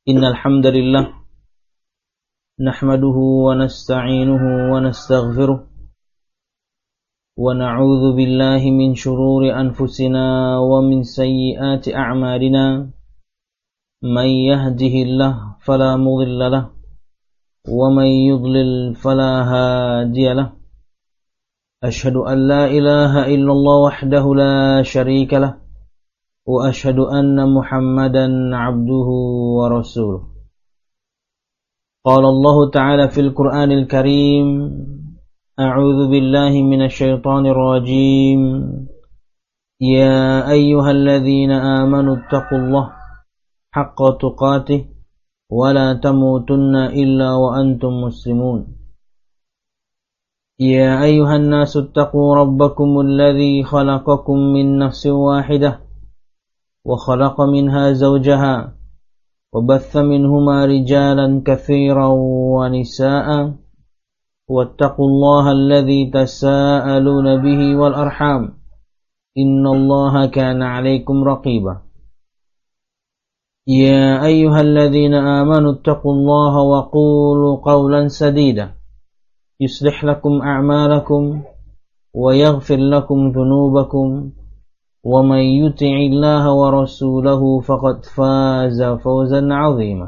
Innal hamdalillah nahmaduhu wa nasta'inuhu wa nastaghfiruh wa na'udzu billahi min shururi anfusina wa min sayyiati a'malina may yahdihillahu fala mudilla lahu wa may yudlil fala hadiya lahu ashhadu an la ilaha illallah wahdahu la sharika lahu wa ashhadu anna Muhammadan 'abduhu wa rasuluh. Qala Allah Ta'ala fil Qur'anil Karim, a'udzu billahi minasy syaithanir rajim. Ya ayyuhalladzina amanu taqullaha haqqa tuqatih wa la tamutunna illa wa antum muslimun. Ya ayyuhan nasu taqu rabbakumul ladzi khalaqakum min nafsin wahidah وخلق منها زوجها وبث منهما رجالا كثيرا ونساء واتقوا الله الذي تساءلون به والأرحام إن الله كان عليكم رقيبا يا أيها الذين آمنوا اتقوا الله وقولوا قولا سديدا يصلح لكم أعمالكم ويغفر لكم ذنوبكم وَمَن يُطِعِ اللَّهَ وَرَسُولَهُ فَقَدْ فَازَ فَوْزًا عَظِيمًا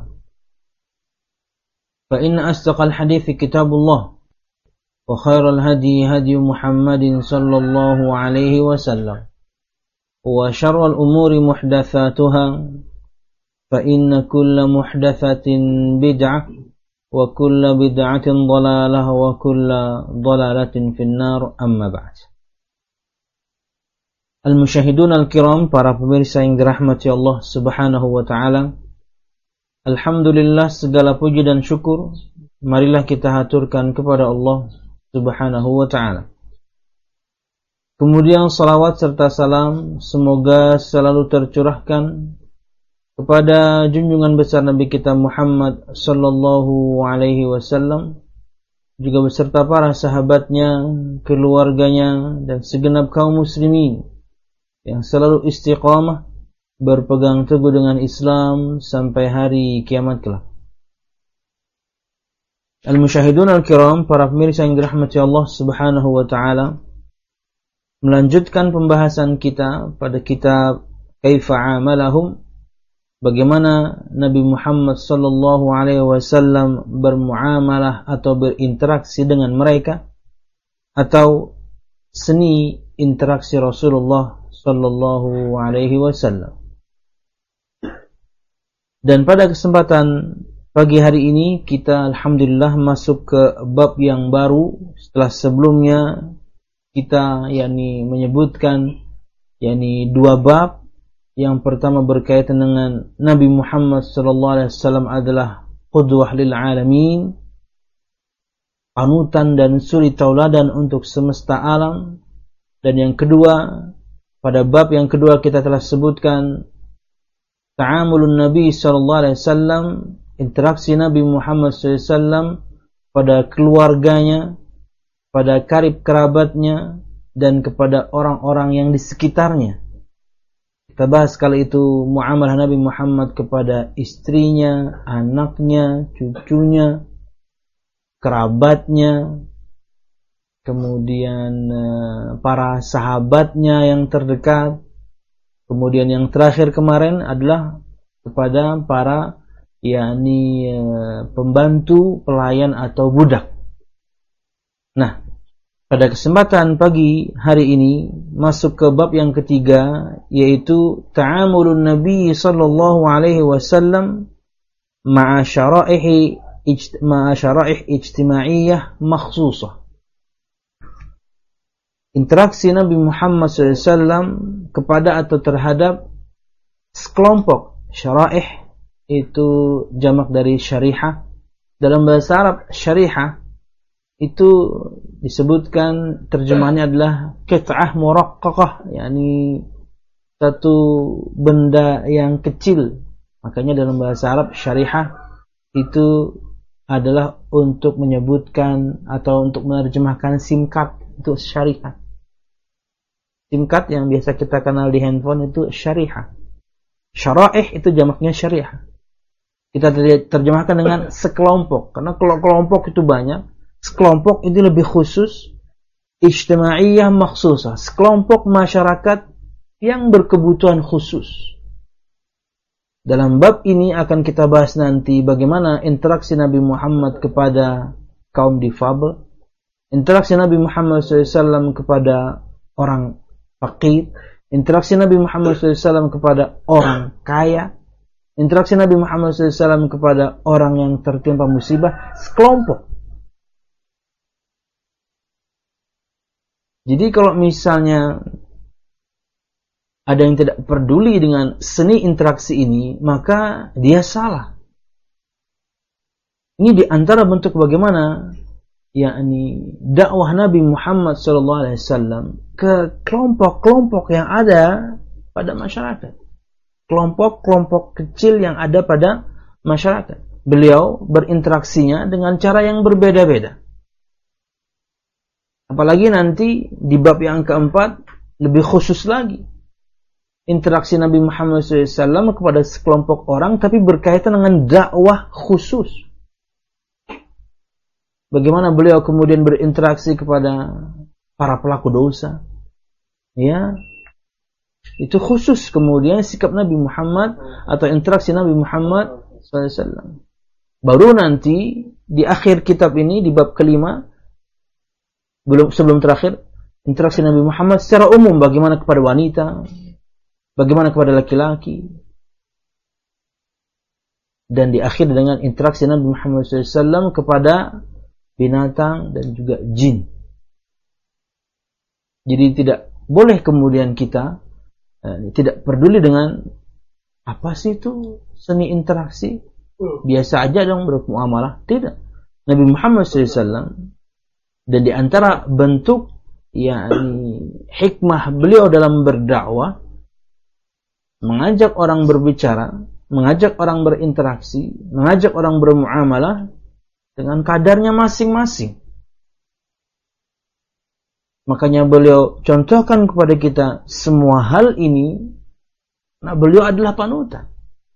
فَإِنَّ أَصْدَقَ الْحَدِيثِ كِتَابُ اللَّهِ وَخَيْرَ الْهَدْيِ هَدْيُ مُحَمَّدٍ صَلَّى اللَّهُ عَلَيْهِ وَسَلَّمَ وَشَرَّ الْأُمُورِ مُحْدَثَاتُهَا فَإِنَّ كُلَّ مُحْدَثَةٍ بِدْعَةٌ وَكُلَّ بِدْعَةٍ ضَلَالَةٌ وَكُلَّ ضَلَالَةٍ فِي النَّارِ أَمَّا بَعْدُ. Al-musyahidun al-kiram, para pemirsa yang dirahmati Allah Subhanahu wa ta'ala, alhamdulillah, segala puji dan syukur marilah kita haturkan kepada Allah Subhanahu wa ta'ala. Kemudian salawat serta salam semoga selalu tercurahkan kepada junjungan besar Nabi kita Muhammad sallallahu alaihi wasallam, juga beserta para sahabatnya, keluarganya, dan segenap kaum muslimin yang selalu istiqamah berpegang teguh dengan Islam sampai hari kiamat kelak. Al-musyahidun al-kiram, para pemirsa yang dirahmati Allah Subhanahu wa ta'ala, melanjutkan pembahasan kita pada kitab Kaifa Amalahum, bagaimana Nabi Muhammad sallallahu alaihi wasallam bermuamalah atau berinteraksi dengan mereka, atau seni interaksi Rasulullah sallallahu alaihi wasallam. Dan pada kesempatan pagi hari ini kita alhamdulillah masuk ke bab yang baru setelah sebelumnya kita menyebutkan dua bab. Yang pertama berkaitan dengan Nabi Muhammad sallallahu alaihi wasallam adalah qudwah lil alamin, panutan dan suri tauladan untuk semesta alam. Dan yang kedua, pada bab yang kedua kita telah sebutkan ta'amulun Nabi sallallahu alaihi wasallam, interaksi Nabi Muhammad sallallahu alaihi wasallam pada keluarganya, pada karib kerabatnya, dan kepada orang-orang yang di sekitarnya. Kita bahas kali itu muamalah Nabi Muhammad kepada istrinya, anaknya, cucunya, kerabatnya, kemudian para sahabatnya yang terdekat, kemudian yang terakhir kemarin adalah kepada para pembantu, pelayan atau budak. Nah, pada kesempatan pagi hari ini masuk ke bab yang ketiga, yaitu ta'amulun Nabi sallallahu alaihi wasallam ma'a syara'ih ijtima'iyyah makhsusah. Interaksi Nabi Muhammad SAW kepada atau terhadap sekelompok. Syara'ih itu jamak dari syariah. Dalam bahasa Arab, syariah itu disebutkan, terjemahannya adalah qit'ah muraqqaqah, satu benda yang kecil. Makanya dalam bahasa Arab, syariah itu adalah untuk menyebutkan atau untuk menerjemahkan SIM card, itu syariah. SIM card yang biasa kita kenal di handphone itu syariah. Syara'ih itu jamaknya syariah. Kita terjemahkan dengan sekelompok, karena kalau kelompok itu banyak, sekelompok itu lebih khusus, ijtimaiyah makhsusah, sekelompok masyarakat yang berkebutuhan khusus. Dalam bab ini akan kita bahas nanti bagaimana interaksi Nabi Muhammad kepada kaum difabel, interaksi Nabi Muhammad SAW kepada orang fakir, interaksi Nabi Muhammad SAW kepada orang kaya, interaksi Nabi Muhammad SAW kepada orang yang tertimpa musibah, sekelompok. Jadi kalau misalnya ada yang tidak peduli dengan seni interaksi ini, maka dia salah. Ini di antara bentuk bagaimana yakni dakwah Nabi Muhammad SAW ke kelompok-kelompok yang ada pada masyarakat. Kelompok-kelompok kecil yang ada pada masyarakat. Beliau berinteraksinya dengan cara yang berbeda-beda. Apalagi nanti di bab yang keempat lebih khusus lagi. Interaksi Nabi Muhammad SAW kepada sekelompok orang tapi berkaitan dengan dakwah khusus. Bagaimana beliau kemudian berinteraksi kepada para pelaku dosa. Ya, itu khusus kemudian sikap Nabi Muhammad atau interaksi Nabi Muhammad SAW. Baru nanti di akhir kitab ini di bab kelima, sebelum terakhir, interaksi Nabi Muhammad secara umum, bagaimana kepada wanita, bagaimana kepada laki-laki, dan di akhir dengan interaksi Nabi Muhammad SAW kepada binatang dan juga jin. Jadi tidak boleh kemudian kita tidak peduli dengan apa sih itu seni interaksi, biasa aja dong bermuamalah. Tidak. Nabi Muhammad SAW, dan di antara bentuk yakni hikmah beliau dalam berdakwah, mengajak orang berbicara, mengajak orang berinteraksi, mengajak orang bermuamalah dengan kadarnya masing-masing. Makanya beliau contohkan kepada kita semua hal ini. Nah, beliau adalah panutan.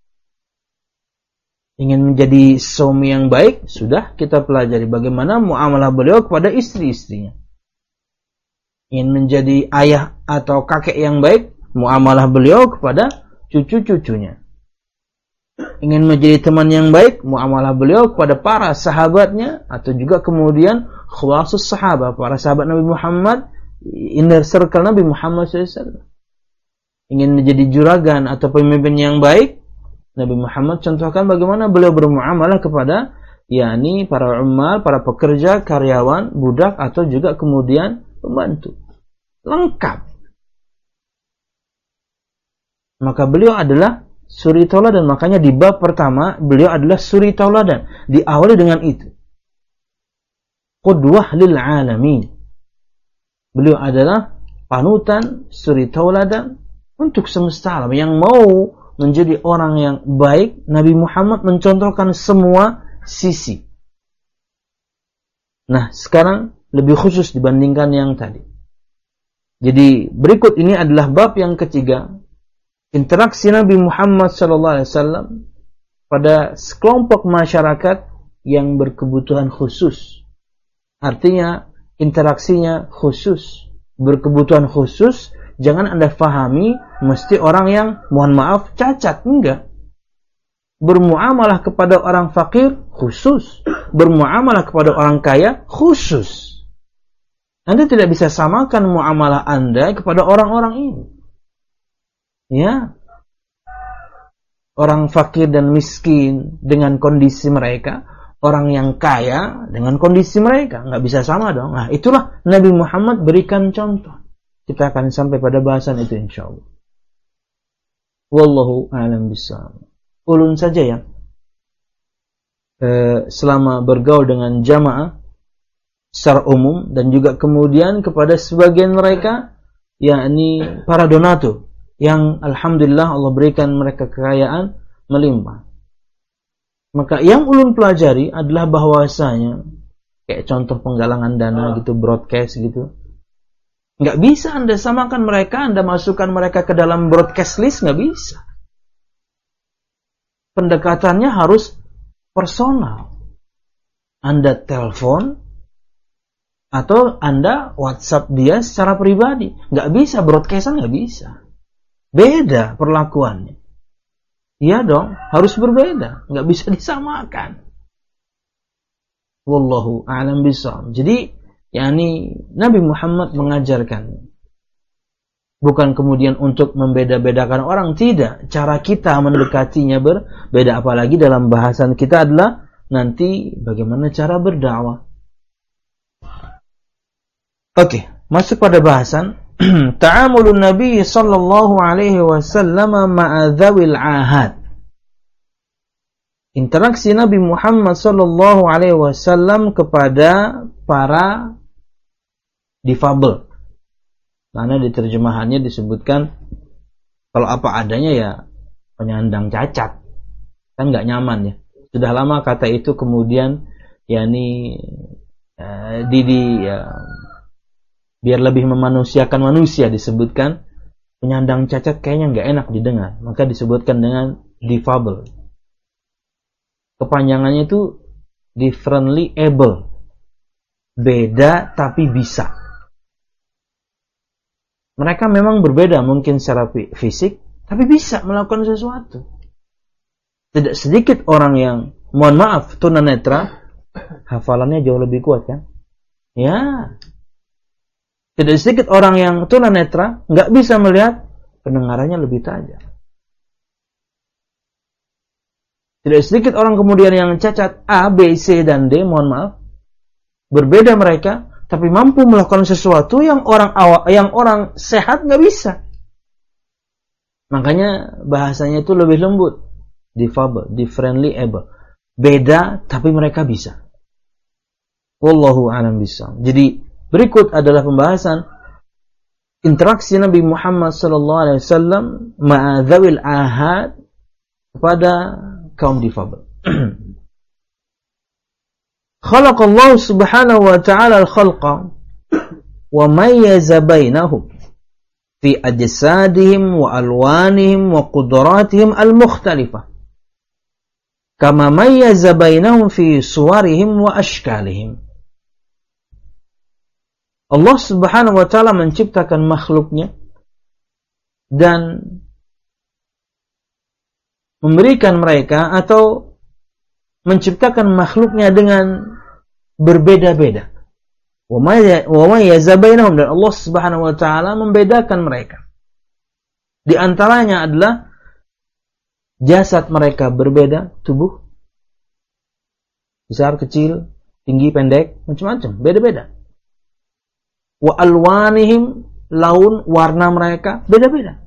Ingin menjadi suami yang baik, sudah kita pelajari bagaimana muamalah beliau kepada istri-istrinya. Ingin menjadi ayah atau kakek yang baik, muamalah beliau kepada cucu-cucunya. Ingin menjadi teman yang baik, muamalah beliau kepada para sahabatnya, atau juga kemudian khawasus sahabat, para sahabat Nabi Muhammad, inner circle Nabi Muhammad SAW. Ingin menjadi juragan atau pemimpin yang baik, Nabi Muhammad contohkan bagaimana beliau bermuamalah kepada yakni para ummal, para pekerja, karyawan, budak, atau juga kemudian pembantu. Lengkap. Maka beliau adalah suri tauladan. Makanya di bab pertama beliau adalah suri tauladan. Diawali dengan itu. Qudwah lil alamin. Beliau adalah panutan, suri tauladan untuk semesta alam. Yang mau menjadi orang yang baik, Nabi Muhammad mencontohkan semua sisi. Nah, sekarang lebih khusus dibandingkan yang tadi. Jadi berikut ini adalah bab yang ketiga. Interaksi Nabi Muhammad SAW pada sekelompok masyarakat yang berkebutuhan khusus. Artinya interaksinya khusus, berkebutuhan khusus. Jangan Anda fahami mesti orang yang mohon maaf cacat, enggak. Bermuamalah kepada orang fakir khusus, bermuamalah kepada orang kaya khusus. Anda tidak bisa samakan muamalah Anda kepada orang-orang ini. Ya, orang fakir dan miskin dengan kondisi mereka, orang yang kaya dengan kondisi mereka, nggak bisa sama dong. Nah, itulah Nabi Muhammad berikan contoh. Kita akan sampai pada bahasan itu insyaallah. Wallahu a'lam bishawab. Ulun saja ya. Selama bergaul dengan jamaah secara umum dan juga kemudian kepada sebagian mereka, yakni para donatur, yang alhamdulillah Allah berikan mereka kekayaan melimpah. Maka yang ulun pelajari adalah bahwasanya kayak contoh penggalangan dana gitu, broadcast gitu. Nggak bisa Anda samakan mereka, Anda masukkan mereka ke dalam broadcast list, nggak bisa. pendekatannya harus personal. Anda telepon atau Anda WhatsApp dia secara pribadi. Nggak bisa, broadcastan nggak bisa. Beda perlakuannya. Iya dong, harus berbeda. Nggak bisa disamakan. Wallahu a'lam bishawab. Jadi, Nabi Muhammad mengajarkan. Bukan kemudian untuk membeda-bedakan orang. Tidak. Cara kita mendekatinya berbeda. Apalagi dalam bahasan kita adalah nanti bagaimana cara berdakwah. Oke, masuk pada bahasan ta'amulun Nabi sallallahu alaihi wasallam ma'a dzawil ahad. Interaksi Nabi Muhammad sallallahu alaihi wasallam kepada para difabel. Karena di terjemahannya disebutkan kalau apa adanya ya penyandang cacat. Kan enggak nyaman ya. Sudah lama kata itu kemudian biar lebih memanusiakan manusia disebutkan penyandang cacat kayaknya nggak enak didengar, maka disebutkan dengan difabel. Kepanjangannya itu differently able, beda tapi bisa. Mereka memang berbeda mungkin secara fisik, tapi bisa melakukan sesuatu. Tidak sedikit orang yang, mohon maaf, tunanetra, hafalannya jauh lebih kuat kan? Ya. Tidak sedikit orang yang tunanetra nggak bisa melihat, pendengarannya lebih tajam. Tidak sedikit orang kemudian yang cacat A, B, C, dan D, mohon maaf, berbeda mereka, tapi mampu melakukan sesuatu yang orang sehat nggak bisa. Makanya bahasanya itu lebih lembut, difabel, differently able, beda tapi mereka bisa. Wallahu a'lam bishawab. Jadi berikut adalah pembahasan interaksi Nabi Muhammad SAW ma'adzawil ahad kepada kaum difabel. Khalaqallahu subhanahu wa ta'ala al-khalqa wa mayyaza bainahum fi ajsadihim wa alwanihim wa qudratihim al-mukhtalifah kama mayyaza bainahum fi suwarihim wa ashkalihim. Allah subhanahu wa ta'ala menciptakan makhluknya dan memberikan mereka atau menciptakan makhluknya dengan berbeda-beda. Wa mayyaza bainahum, dan Allah subhanahu wa ta'ala membedakan mereka. Di antaranya adalah jasad mereka berbeda, tubuh besar, kecil, tinggi, pendek, macam-macam, beda-beda. Wa alwanihim, laun, warna mereka beda-beda.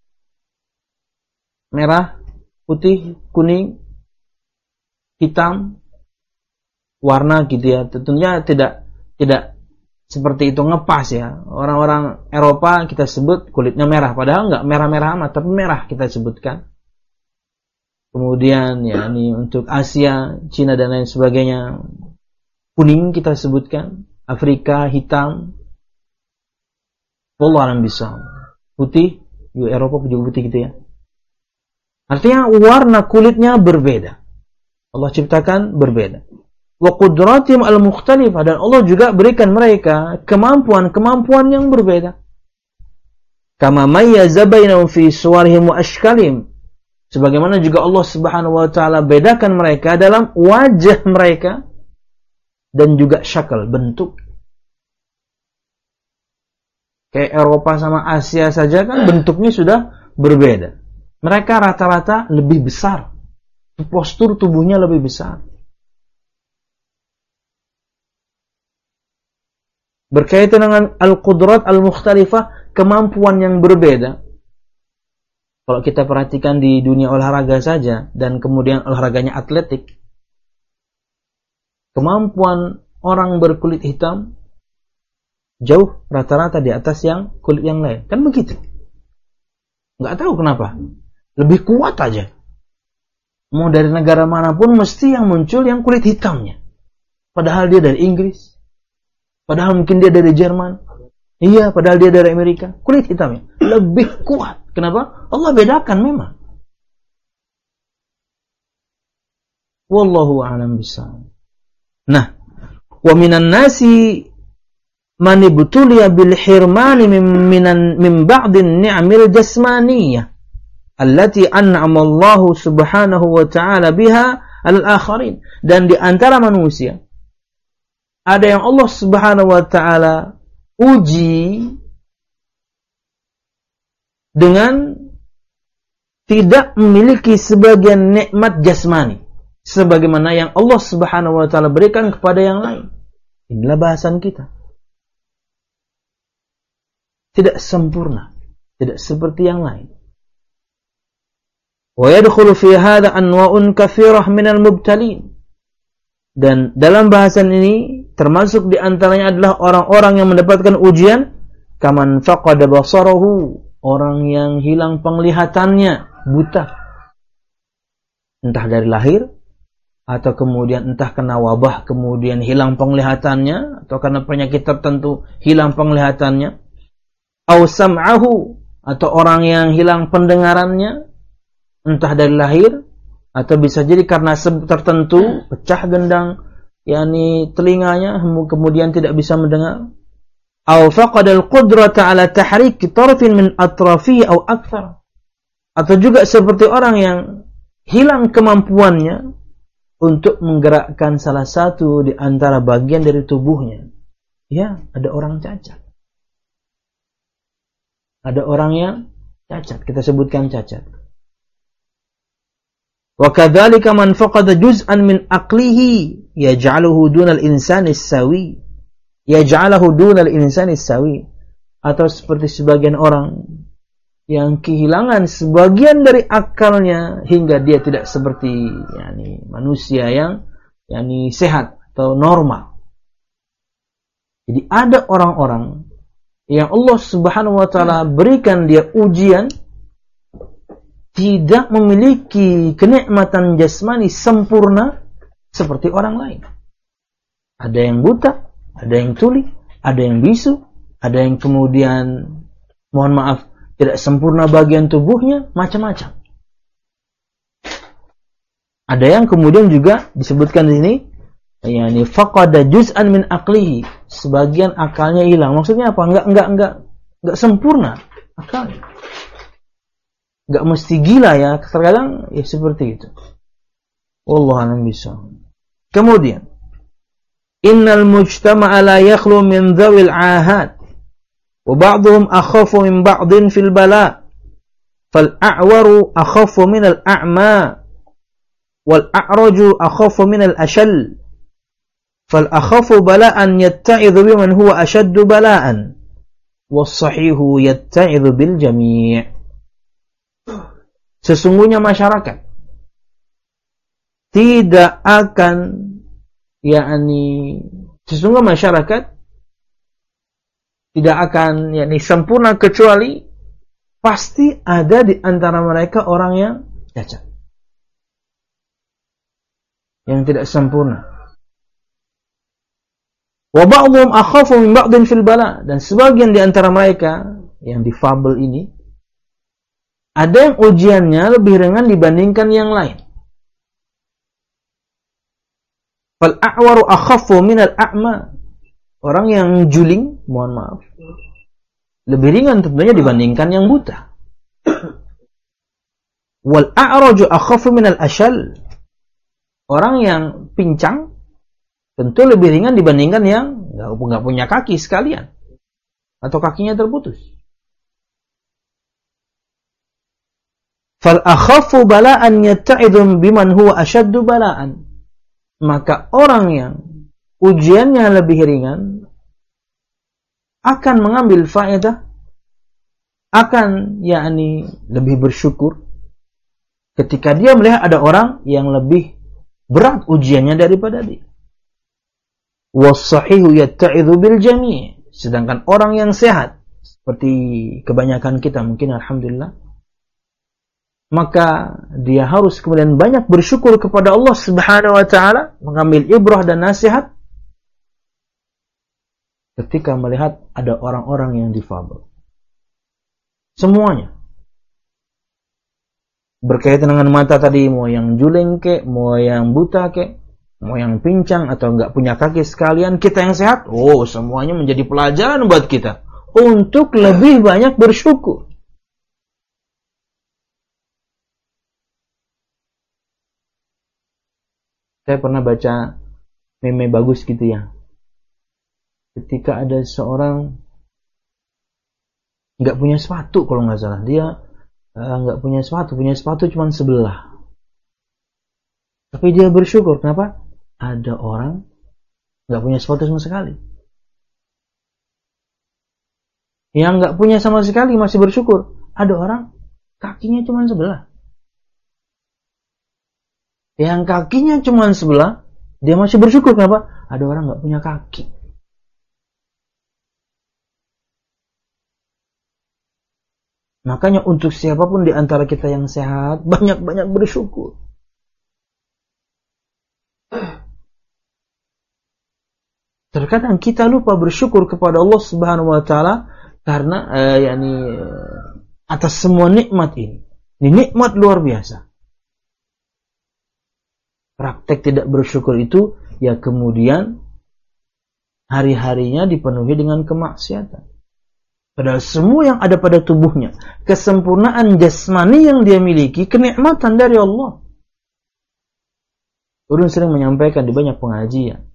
Merah, putih, kuning, hitam, warna gitu ya. Tentunya tidak seperti itu ngepas ya. Orang-orang Eropa kita sebut kulitnya merah, padahal enggak merah-merah amat, tapi merah kita sebutkan. Kemudian untuk Asia, Cina dan lain sebagainya, kuning kita sebutkan. Afrika hitam. Wallahu a'lam bishawab. Putih, Eropa juga putih gitu ya. Artinya warna kulitnya berbeda. Allah ciptakan berbeda. Wa qudratihim al-mukhtalifah, dan Allah juga berikan mereka kemampuan yang berbeda. Kama mayyaza bainahum fi suwarihim wa ashkalihim. Sebagaimana juga Allah Subhanahu wa taala bedakan mereka dalam wajah mereka dan juga syakal, bentuk. Kayak Eropa sama Asia saja kan bentuknya sudah berbeda. Mereka rata-rata lebih besar. Postur tubuhnya lebih besar. Berkaitan dengan al-qudrat al-mukhtalifah, kemampuan yang berbeda. Kalau kita perhatikan di dunia olahraga saja, dan kemudian olahraganya atletik, kemampuan orang berkulit hitam jauh rata-rata di atas yang kulit yang lain. Kan begitu. Nggak tahu kenapa. Lebih kuat aja. Mau dari negara manapun mesti yang muncul yang kulit hitamnya. Padahal dia dari Inggris. Padahal mungkin dia dari Jerman. Iya, padahal dia dari Amerika. Kulit hitamnya lebih kuat. Kenapa? Allah bedakan memang. Wallahu a'lam bishawab. Nah, wa minan nasi man ibtuliya bil hirmani min ba'din ni'amil jasmaniyah allati an'ama Allah subhanahu wa ta'ala biha al-akharin. Dan di antara manusia ada yang Allah subhanahu wa ta'ala uji dengan tidak memiliki sebagian nikmat jasmani sebagaimana yang Allah subhanahu wa ta'ala berikan kepada yang lain. Inilah bahasan kita. Tidak sempurna, tidak seperti yang lain. Wa yadkhulu fi hadha anwa'un katsirah minal mubtalin. Dan dalam bahasan ini termasuk di antaranya adalah orang-orang yang mendapatkan ujian, kaman faqada basarahu, orang yang hilang penglihatannya, buta. Entah dari lahir, atau kemudian entah kena wabah kemudian hilang penglihatannya, atau karena penyakit tertentu hilang penglihatannya. Au sam'ahu, atau orang yang hilang pendengarannya, entah dari lahir, atau bisa jadi karena sebab tertentu, pecah gendang, yakni telinganya, kemudian tidak bisa mendengar. Au faqadal qudrata ala tahrik tarfin min atrafihi au akthar. Atau juga seperti orang yang hilang kemampuannya untuk menggerakkan salah satu di antara bagian dari tubuhnya. Ya, ada orang cacat. Ada orang yang cacat, kita sebutkan cacat. Wa kadzalika man faqada juz'an min aqlihi yaj'aluhu dunal insani sawi. Yaj'aluhu dunal insani sawi. Atau seperti sebagian orang yang kehilangan sebagian dari akalnya hingga dia tidak seperti manusia yang sehat atau normal. Jadi ada orang-orang yang Allah subhanahu wa ta'ala berikan dia ujian, tidak memiliki kenikmatan jasmani sempurna seperti orang lain. Ada yang buta, ada yang tuli, ada yang bisu, ada yang kemudian, mohon maaf, tidak sempurna bagian tubuhnya, macam-macam. Ada yang kemudian juga disebutkan di sini, faqada juz'an min aqlihi, sebagian akalnya hilang. Maksudnya apa? Enggak sempurna akalnya. Enggak mesti gila ya, terkadang ya seperti itu. Wallahu a'lam bishawab. Kemudian, innal mujtama'a la yakhlu min dhawil 'ahad. وبعضهم أخف من بعض في البلاء فالأعور أخف من الأعمى والأعرج أخف من الأشل فالأخف بلاء يتعظ بمن هو أشد بلاء والصحيح يتعظ بالجميع. Sesungguhnya masyarakat tidak akan sesungguhnya masyarakat tidak akan sempurna kecuali pasti ada di antara mereka orang yang cacat, yang tidak sempurna. Wa ba'dhum akhafu min ba'din fil bala, dan sebagian di antara mereka yang difabel ini ada yang ujiannya lebih ringan dibandingkan yang lain. Fal a'waru akhafu min al-a'ma, orang yang juling, mohon maaf, lebih ringan tentunya dibandingkan yang buta. Wal a'raju akhafu minal ashal, orang yang pincang tentu lebih ringan dibandingkan yang enggak punya kaki sekalian atau kakinya terputus. Fal akhafu bala'an yatta'idhum biman huwa ashaddu bala'an, maka orang yang ujiannya lebih ringan akan mengambil faedah, akan lebih bersyukur ketika dia melihat ada orang yang lebih berat ujiannya daripada dia. Was-sahihu yatta'idhu bil jami', sedangkan orang yang sehat seperti kebanyakan kita mungkin alhamdulillah, maka dia harus kemudian banyak bersyukur kepada Allah Subhanahu wa taala, mengambil ibrah dan nasihat ketika melihat ada orang-orang yang difabel. Semuanya. berkaitan dengan mata tadi, mau yang juling kek, mau yang buta kek, mau yang pincang atau enggak punya kaki sekalian, kita yang sehat, semuanya menjadi pelajaran buat kita untuk lebih banyak bersyukur. Saya pernah baca meme bagus gitu ya. Ketika ada seorang nggak punya sepatu, kalau nggak salah, dia nggak punya sepatu cuma sebelah. Tapi dia bersyukur, kenapa? Ada orang nggak punya sepatu sama sekali. Yang nggak punya sama sekali masih bersyukur. Ada orang kakinya cuma sebelah. Yang kakinya cuma sebelah, dia masih bersyukur, kenapa? Ada orang nggak punya kaki. Makanya untuk siapapun di antara kita yang sehat, banyak-banyak bersyukur. Terkadang kita lupa bersyukur kepada Allah Subhanahu wa taala karena atas semua nikmat ini. Ini nikmat luar biasa. Praktek tidak bersyukur itu ya kemudian hari-harinya dipenuhi dengan kemaksiatan. Padahal semua yang ada pada tubuhnya, kesempurnaan jasmani yang dia miliki, kenikmatan dari Allah. Ulun sering menyampaikan di banyak pengajian.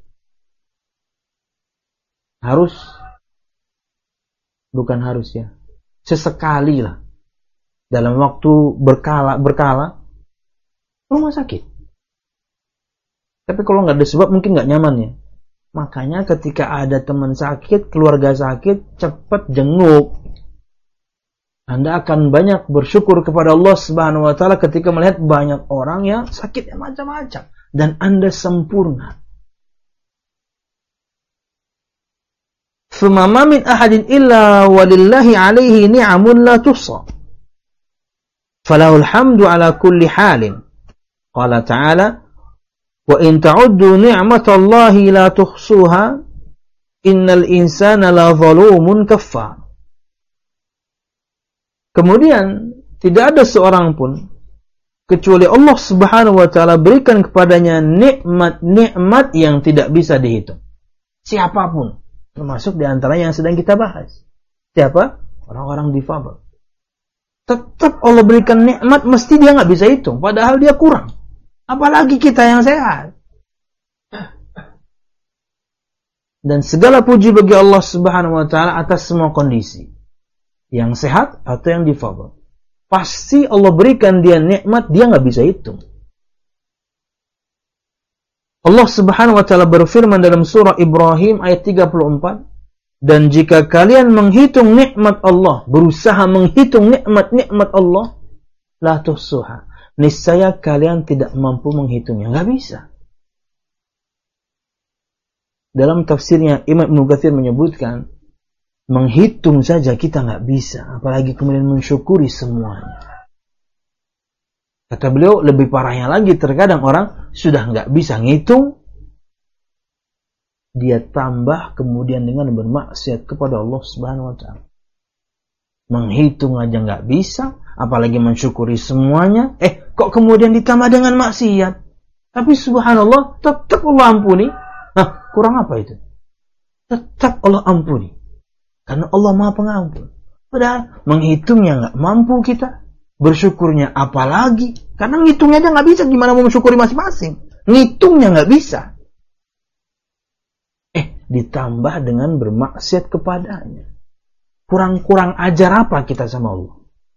Sesekali lah dalam waktu berkala rumah sakit. Tapi kalau nggak ada sebab mungkin nggak nyaman ya. Makanya ketika ada teman sakit, keluarga sakit, cepat jenguk. Anda akan banyak bersyukur kepada Allah Subhanahu wa taala ketika melihat banyak orang yang sakitnya macam-macam dan Anda sempurna. Tsumma ma min ahadin illa walillahi alaihi ni'amun la tuhsa. Falahul hamdu ala kulli halin. Qala ta'ala wa in ta'uddu ni'matallahi la tuhsuha innal insana la zalumun kaffar. Kemudian tidak ada seorang pun kecuali Allah Subhanahu wa taala berikan kepadanya nikmat-nikmat yang tidak bisa dihitung. Siapapun, termasuk di antaranya yang sedang kita bahas. Siapa? Orang-orang difabel. Tetap Allah berikan nikmat, mesti dia nggak bisa hitung, padahal dia kurang. Apalagi kita yang sehat. Dan segala puji bagi Allah Subhanahu wa taala atas semua kondisi. Yang sehat atau yang difabel. Pasti Allah berikan dia nikmat, dia nggak bisa hitung. Allah Subhanahu wa taala berfirman dalam surah Ibrahim ayat 34, dan jika kalian menghitung nikmat Allah, berusaha menghitung nikmat-nikmat Allah, la tuhsuha, niscaya kalian tidak mampu menghitungnya. Nggak bisa. Dalam tafsirnya Imam Ibnu Katsir menyebutkan, menghitung saja kita nggak bisa, apalagi kemudian mensyukuri semuanya. Kata beliau, lebih parahnya lagi, terkadang orang sudah nggak bisa ngitung, dia tambah kemudian dengan bermaksiat kepada Allah Subhanahu wa taala. Menghitung aja nggak bisa, apalagi mensyukuri semuanya. Kok kemudian ditambah dengan maksiat? Tapi subhanallah, tetap Allah ampuni. Kurang apa itu? Tetap Allah ampuni. Karena Allah Maha Pengampun. Padahal menghitungnya nggak mampu kita. Bersyukurnya apalagi. Karena ngitungnya aja nggak bisa. Gimana mau mensyukuri masing-masing? Ngitungnya nggak bisa. Ditambah dengan bermaksiat kepadanya. Kurang-kurang ajar apa kita sama Allah?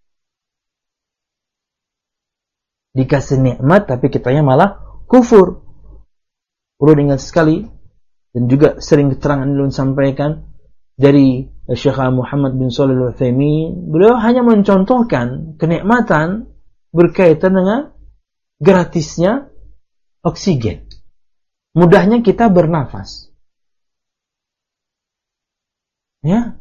Dikasih nikmat tapi kitanya malah kufur. Perlu diingat sekali, dan juga sering keterangan yang sampaikan dari Syekh Muhammad bin Shalih Al-Utsaimin, beliau hanya mencontohkan kenikmatan berkaitan dengan gratisnya oksigen, mudahnya kita bernafas. Ya,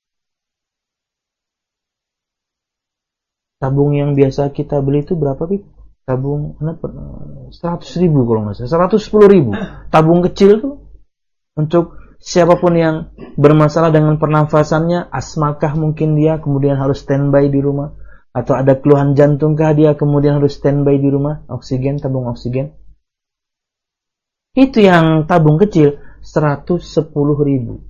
tabung yang biasa kita beli itu berapa, Bib? Tabung 100.000 kalau nggak salah, 110.000. Tabung kecil tuh untuk siapapun yang bermasalah dengan pernafasannya, asmakah mungkin dia kemudian harus standby di rumah, Atau ada keluhan jantungkah dia kemudian harus standby di rumah, oksigen, tabung oksigen? Itu yang tabung kecil 110.000.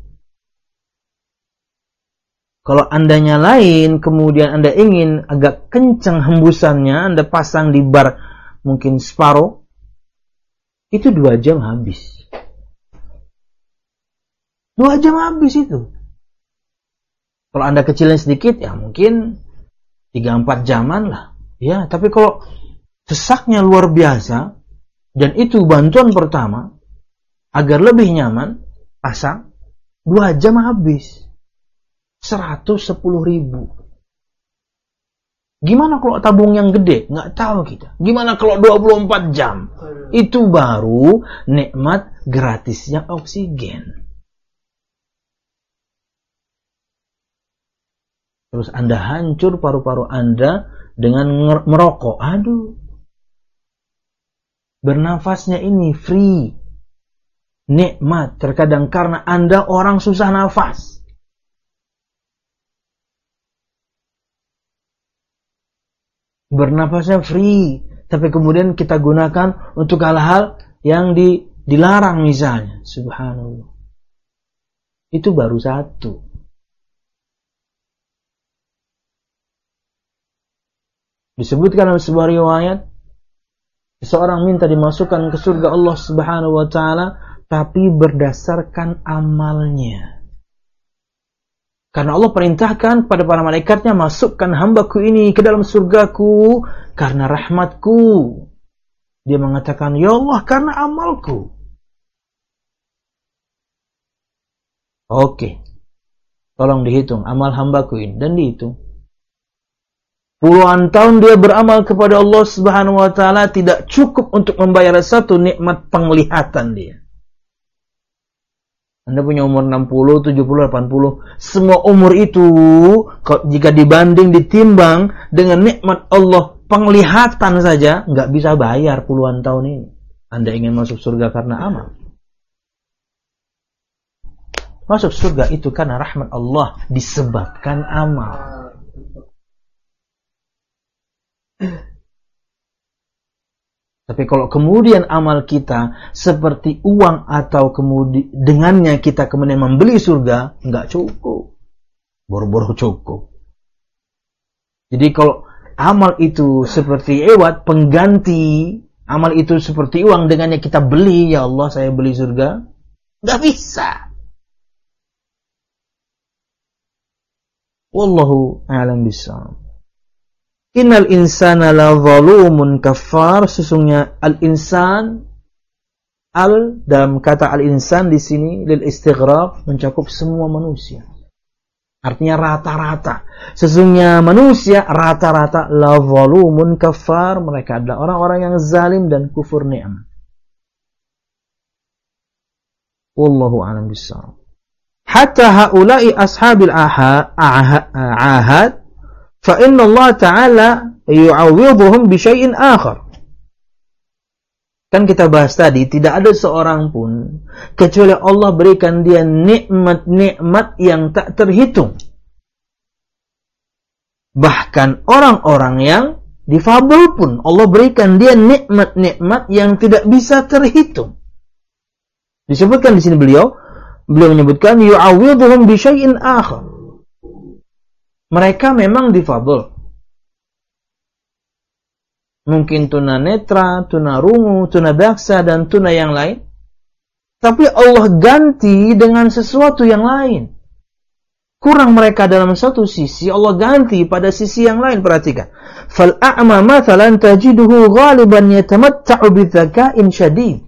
Kalau Anda nyalain, kemudian Anda ingin agak kencang hembusannya, Anda pasang di bar mungkin separuh, itu 2 jam habis. 2 jam habis itu. Kalau Anda kecilin sedikit, ya mungkin 3-4 jaman lah. Ya, tapi kalau sesaknya luar biasa, dan itu bantuan pertama, agar lebih nyaman, pasang, 2 jam habis. 110.000. Gimana kalau tabung yang gede? Nggak tahu kita. Gimana kalau 24 jam? Itu baru nikmat gratisnya oksigen. Terus Anda hancur paru-paru Anda dengan merokok. Aduh. Bernafasnya ini free. Nikmat. Terkadang karena Anda orang susah nafas. Bernafasnya free, tapi kemudian kita gunakan untuk hal-hal yang dilarang misalnya. Subhanallah. Itu baru satu. Disebutkan dalam sebuah riwayat, seseorang minta dimasukkan ke surga Allah Subhanahu wa taala, tapi berdasarkan amalnya. Karena Allah perintahkan kepada para malaikatnya, masukkan hambaku ini ke dalam surgaku karena rahmatku. Dia mengatakan, ya Allah, karena amalku. Oke. Tolong dihitung amal hambaku ini. Dan dihitung. Puluhan tahun dia beramal kepada Allah Subhanahu wa taala, tidak cukup untuk membayar satu nikmat penglihatan dia. Anda punya umur 60, 70, 80. Semua umur itu, jika dibanding, ditimbang dengan nikmat Allah, penglihatan saja, nggak bisa bayar puluhan tahun ini. Anda ingin masuk surga karena amal. Masuk surga itu karena rahmat Allah, disebabkan amal. Tapi kalau kemudian amal kita seperti uang atau kemudian dengannya kita kemudian membeli surga, enggak cukup. Boro-boro cukup. Jadi kalau amal itu seperti ewat, pengganti, amal itu seperti uang dengannya kita beli, ya Allah saya beli surga, enggak bisa. Wallahu a'lam bishawab. Innal insana la zalumun kafar. Sesungguhnya al-insan, dalam kata al-insan di sini lil istighraq, mencakup semua manusia. Artinya rata-rata. Sesungguhnya manusia rata-rata la zalumun kafar, mereka adalah orang-orang yang zalim dan kufur nikmat. Wallahu a'lam bishawab. Hatta haula'i ashabil ahad fa inna Allah Ta'ala yu'awwidhuhum bi syai'in akhar. Kan kita bahas tadi, tidak ada seorang pun kecuali Allah berikan dia nikmat-nikmat yang tak terhitung. Bahkan orang-orang yang difabel pun Allah berikan dia nikmat-nikmat yang tidak bisa terhitung. Disebutkan di sini beliau menyebutkan yu'awwidhuhum bi syai'in akhar. Mereka memang difabel. Mungkin tunanetra, tunarungu, tunadaksa, dan tuna yang lain. Tapi Allah ganti dengan sesuatu yang lain. Kurang mereka dalam satu sisi, Allah ganti pada sisi yang lain. Perhatikan. Fal'a'ma mathalan tajiduhu ghaliban yatamatta'u bidzaka'in syadid.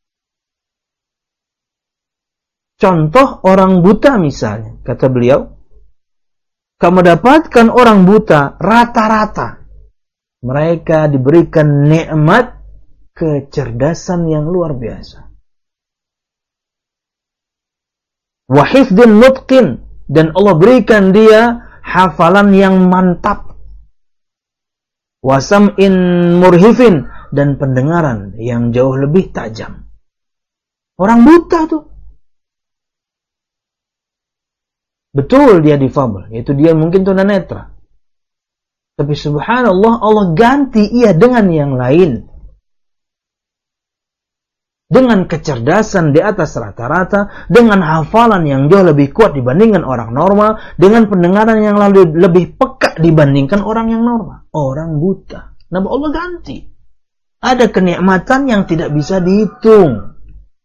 Contoh orang buta misalnya, kata beliau. Kamu dapatkan orang buta rata-rata mereka diberikan nikmat kecerdasan yang luar biasa. Wa hifdzun nutqin, dan Allah berikan dia hafalan yang mantap. Wa sam'in murhifin, dan pendengaran yang jauh lebih tajam. Orang buta tuh. Betul dia difabel, yaitu dia mungkin tunanetra. Tapi subhanallah, Allah ganti ia dengan yang lain. Dengan kecerdasan di atas rata-rata, dengan hafalan yang jauh lebih kuat dibandingkan orang normal, dengan pendengaran yang lebih peka dibandingkan orang yang normal. Orang buta. Namun Allah ganti. Ada kenikmatan yang tidak bisa dihitung.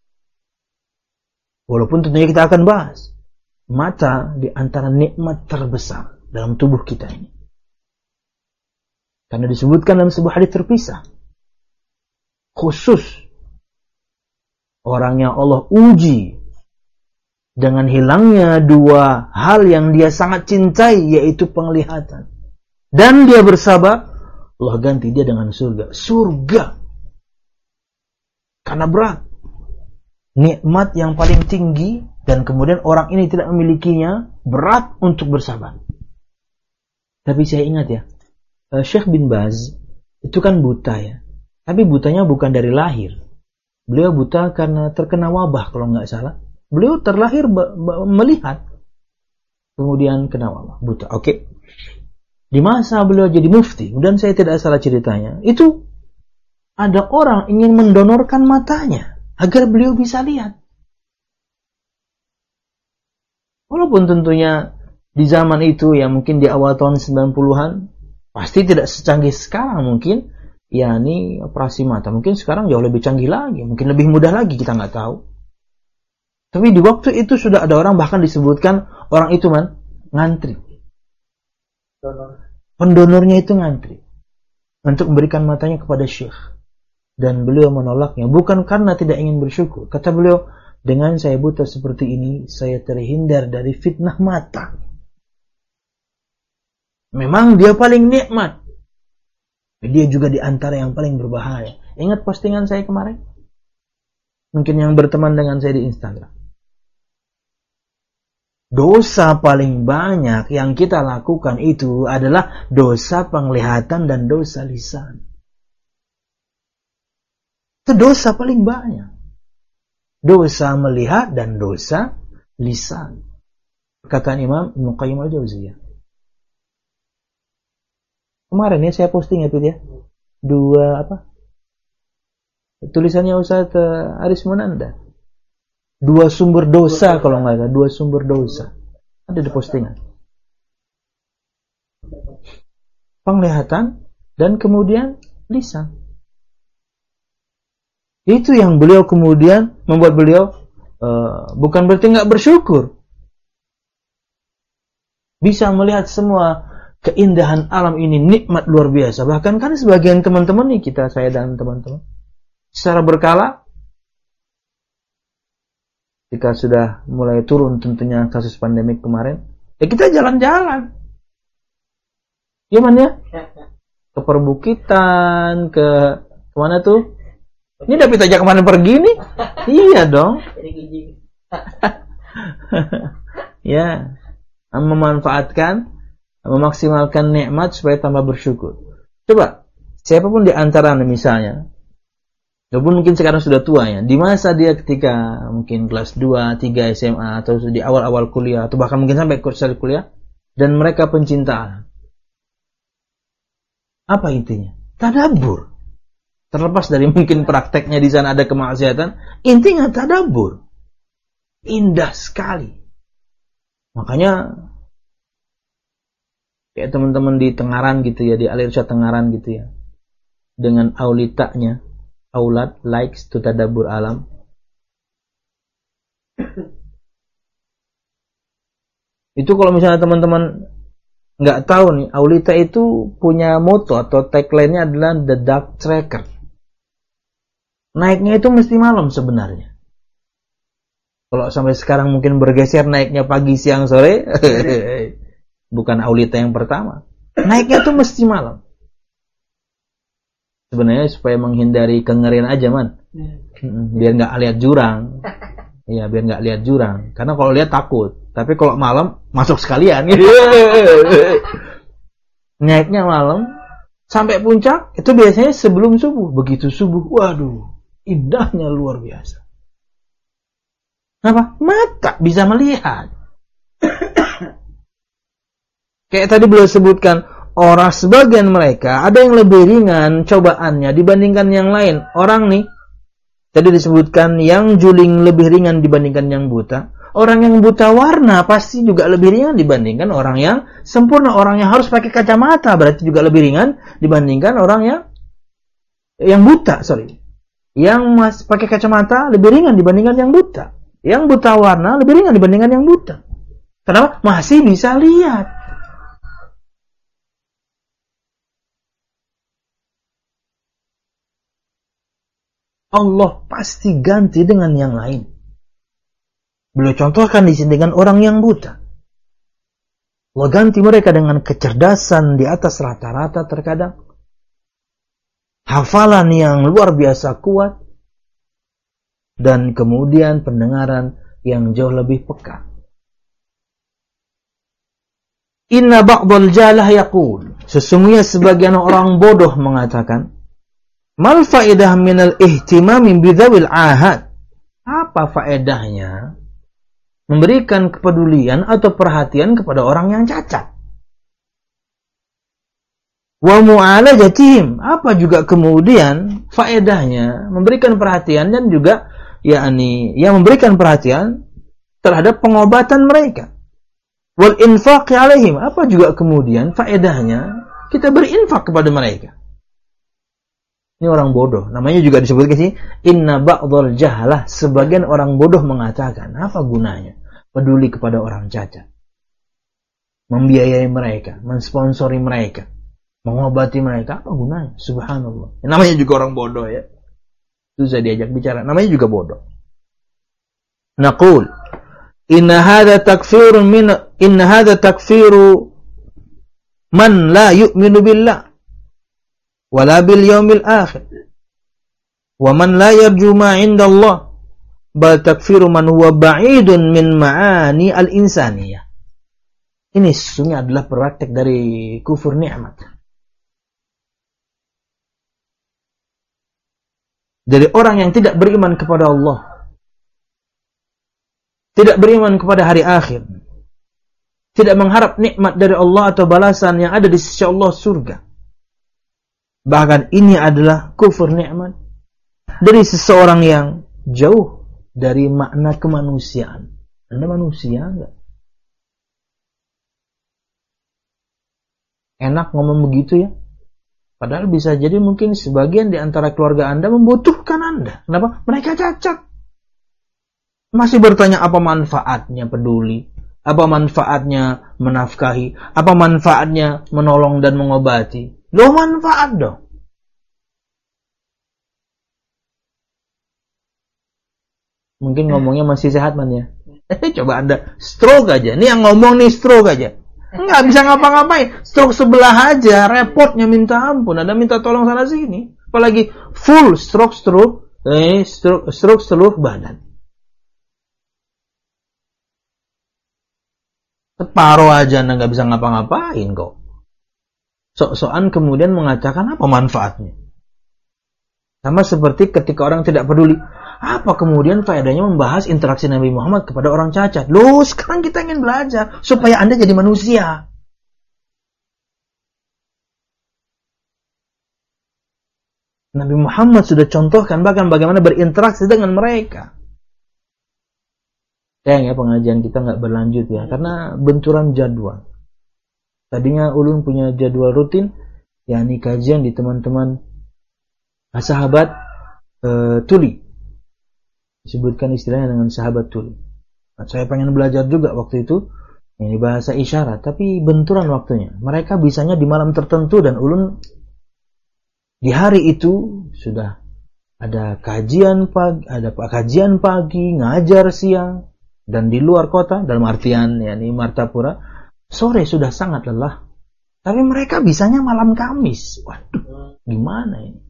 Walaupun tentunya kita akan bahas. Mata di antara nikmat terbesar dalam tubuh kita ini. Karena disebutkan dalam sebuah hadis terpisah. Khusus orang yang Allah uji dengan hilangnya dua hal yang dia sangat cintai, yaitu penglihatan. Dan dia bersabar, Allah ganti dia dengan surga. Surga. Karena berat. Nikmat yang paling tinggi, dan kemudian orang ini tidak memilikinya, berat untuk bersabar. Tapi saya ingat ya, Syekh bin Baz itu kan buta ya. Tapi butanya bukan dari lahir. Beliau buta karena terkena wabah kalau nggak salah. Beliau terlahir melihat. Kemudian kena wabah. Buta. Oke. Di masa beliau jadi mufti. Dan saya tidak salah ceritanya. Itu ada orang ingin mendonorkan matanya. Agar beliau bisa lihat. Walaupun tentunya di zaman itu ya mungkin di awal tahun 90-an. Pasti tidak secanggih sekarang mungkin. Ya ini operasi mata. Mungkin sekarang jauh lebih canggih lagi. Mungkin lebih mudah lagi, kita nggak tahu. Tapi di waktu itu sudah ada orang, bahkan disebutkan orang itu ngantri. Pendonornya itu ngantri. Untuk memberikan matanya kepada syekh. Dan beliau menolaknya. Bukan karena tidak ingin bersyukur. Kata beliau, dengan saya buta seperti ini, saya terhindar dari fitnah mata. Memang dia paling nikmat. Dia juga di antara yang paling berbahaya. Ingat postingan saya kemarin? Mungkin yang berteman dengan saya di Instagram. Dosa paling banyak yang kita lakukan itu adalah dosa penglihatan dan dosa lisan. Itu dosa paling banyak. Dosa melihat dan dosa lisan. Kata Imam Ibnu Qayyim al-Jauziyah. Kemarin ya saya posting ya, ya. Tulisannya Ustaz Aris Munanda. 2 sumber dosa kalau nggak ada. 2 sumber dosa. Ada di postingan. Penglihatan dan kemudian lisan. Itu yang beliau kemudian membuat beliau bukan berarti nggak bersyukur. Bisa melihat semua keindahan alam ini, nikmat luar biasa. Bahkan kan sebagian teman-teman nih, saya dan teman-teman, secara berkala, jika sudah mulai turun tentunya kasus pandemik kemarin, ya kita jalan-jalan. Gimana ya? Ke perbukitan, ke kemana tuh? Ini David aja kemana pergi nih? Iya dong. Ya, memaksimalkan nikmat supaya tambah bersyukur. Coba, siapapun di antara anda misalnya, walaupun mungkin sekarang sudah tua ya, di masa dia ketika mungkin kelas 2, 3 SMA, atau di awal-awal kuliah, atau bahkan mungkin sampai kursus kuliah, dan mereka pencinta alam. Apa intinya? Tadabbur. Terlepas dari mungkin prakteknya di sana ada kemaksiatan, intinya tadabbur. Indah sekali. Makanya kayak teman-teman di Tengaran gitu ya, di Al-Irsyad Tengaran gitu ya, dengan aulitanya, aulat likes to tadabbur alam. Itu kalau misalnya teman-teman nggak tahu nih, aulita itu punya moto atau tagline-nya adalah the dark tracker. Naiknya itu mesti malam sebenarnya. Kalau sampai sekarang mungkin bergeser naiknya pagi, siang, sore, bukan aulita yang pertama. Naiknya tuh mesti malam. Sebenarnya supaya menghindari kengerian aja biar nggak lihat jurang. Iya, biar nggak lihat jurang. Karena kalau lihat takut. Tapi kalau malam masuk sekalian. Naiknya malam sampai puncak itu biasanya sebelum subuh. Begitu subuh, waduh, indahnya luar biasa. Kenapa? Mata bisa melihat. Kayak tadi beliau sebutkan, orang sebagian mereka ada yang lebih ringan cobaannya dibandingkan yang lain. Orang nih, tadi disebutkan yang juling lebih ringan dibandingkan yang buta. Orang yang buta warna pasti juga lebih ringan dibandingkan orang yang sempurna. Orang yang harus pakai kacamata berarti juga lebih ringan dibandingkan orang yang buta, Yang pakai kacamata lebih ringan dibandingkan yang buta. Yang buta warna lebih ringan dibandingkan yang buta. Kenapa? Masih bisa lihat. Allah pasti ganti dengan yang lain. Beliau contohkan di sini dengan orang yang buta. Allah ganti mereka dengan kecerdasan di atas rata-rata terkadang. Hafalan yang luar biasa kuat. Dan kemudian pendengaran yang jauh lebih peka. Inna ba'dal jalah yaqul. Sesungguhnya sebagian orang bodoh mengatakan, mal faedah minal ihtimami bidawil ahad. Apa faedahnya memberikan kepedulian atau perhatian kepada orang yang cacat? Wa mu'alajatihim. Apa juga kemudian faedahnya memberikan perhatian dan juga memberikan perhatian terhadap pengobatan mereka. Wal infaq alaihim. Apa juga kemudian faedahnya kita berinfak kepada mereka. Ini orang bodoh. Namanya juga disebutkan sini, inna ba'dhal jahalah. Sebagian orang bodoh mengatakan, apa gunanya peduli kepada orang cacat? Membiayai mereka, mensponsori mereka, mengobati mereka, apa gunanya? Subhanallah. Namanya juga orang bodoh ya. Susah diajak bicara. Namanya juga bodoh. Naqul, inna hadha takfiru man la yu'minu billah. Wala bil yaumil akhir. Wa man la yarju ma 'inda Allah. Bal takfiru man huwa ba'idun min ma'ani al-insaniyah. Ini sesungguhnya adalah praktek dari kufur nikmat. Dari orang yang tidak beriman kepada Allah. Tidak beriman kepada hari akhir. Tidak mengharap nikmat dari Allah atau balasan yang ada di sisi Allah surga. Bahkan ini adalah kufur nikmat dari seseorang yang jauh dari makna kemanusiaan. Anda manusia enggak? Enak ngomong begitu ya? Padahal bisa jadi mungkin sebagian di antara keluarga Anda membutuhkan Anda. Kenapa? Mereka cacat. Masih bertanya apa manfaatnya peduli? Apa manfaatnya menafkahi? Apa manfaatnya menolong dan mengobati? Loh, manfaat dong. Mungkin ngomongnya masih sehat man ya. Coba Anda stroke aja. Ini yang ngomong nih stroke aja. Nggak bisa ngapa-ngapain. Stroke sebelah aja. Repotnya minta ampun. Ada minta tolong sana sini. Apalagi full stroke seluruh badan. Separuh aja Anda nggak bisa ngapa-ngapain kok. Sok-sokan kemudian mengatakan apa manfaatnya. Sama seperti ketika orang tidak peduli. Apa kemudian faedahnya membahas interaksi Nabi Muhammad kepada orang cacat? Loh, sekarang kita ingin belajar supaya Anda jadi manusia. Nabi Muhammad sudah contohkan bahkan bagaimana berinteraksi dengan mereka. Sayang ya pengajian kita nggak berlanjut ya, karena benturan jadwal. Tadinya Ulun punya jadwal rutin, yakni kajian di teman-teman sahabat tuli. Disebutkan istilahnya dengan sahabat tuli. Nah, saya pengen belajar juga waktu itu ini bahasa isyarat, tapi benturan waktunya. Mereka bisanya di malam tertentu dan Ulun di hari itu sudah ada kajian pagi, ngajar siang dan di luar kota dalam artian yakni Martapura. Sore sudah sangat lelah. Tapi mereka bisanya malam Kamis. Waduh, gimana ini?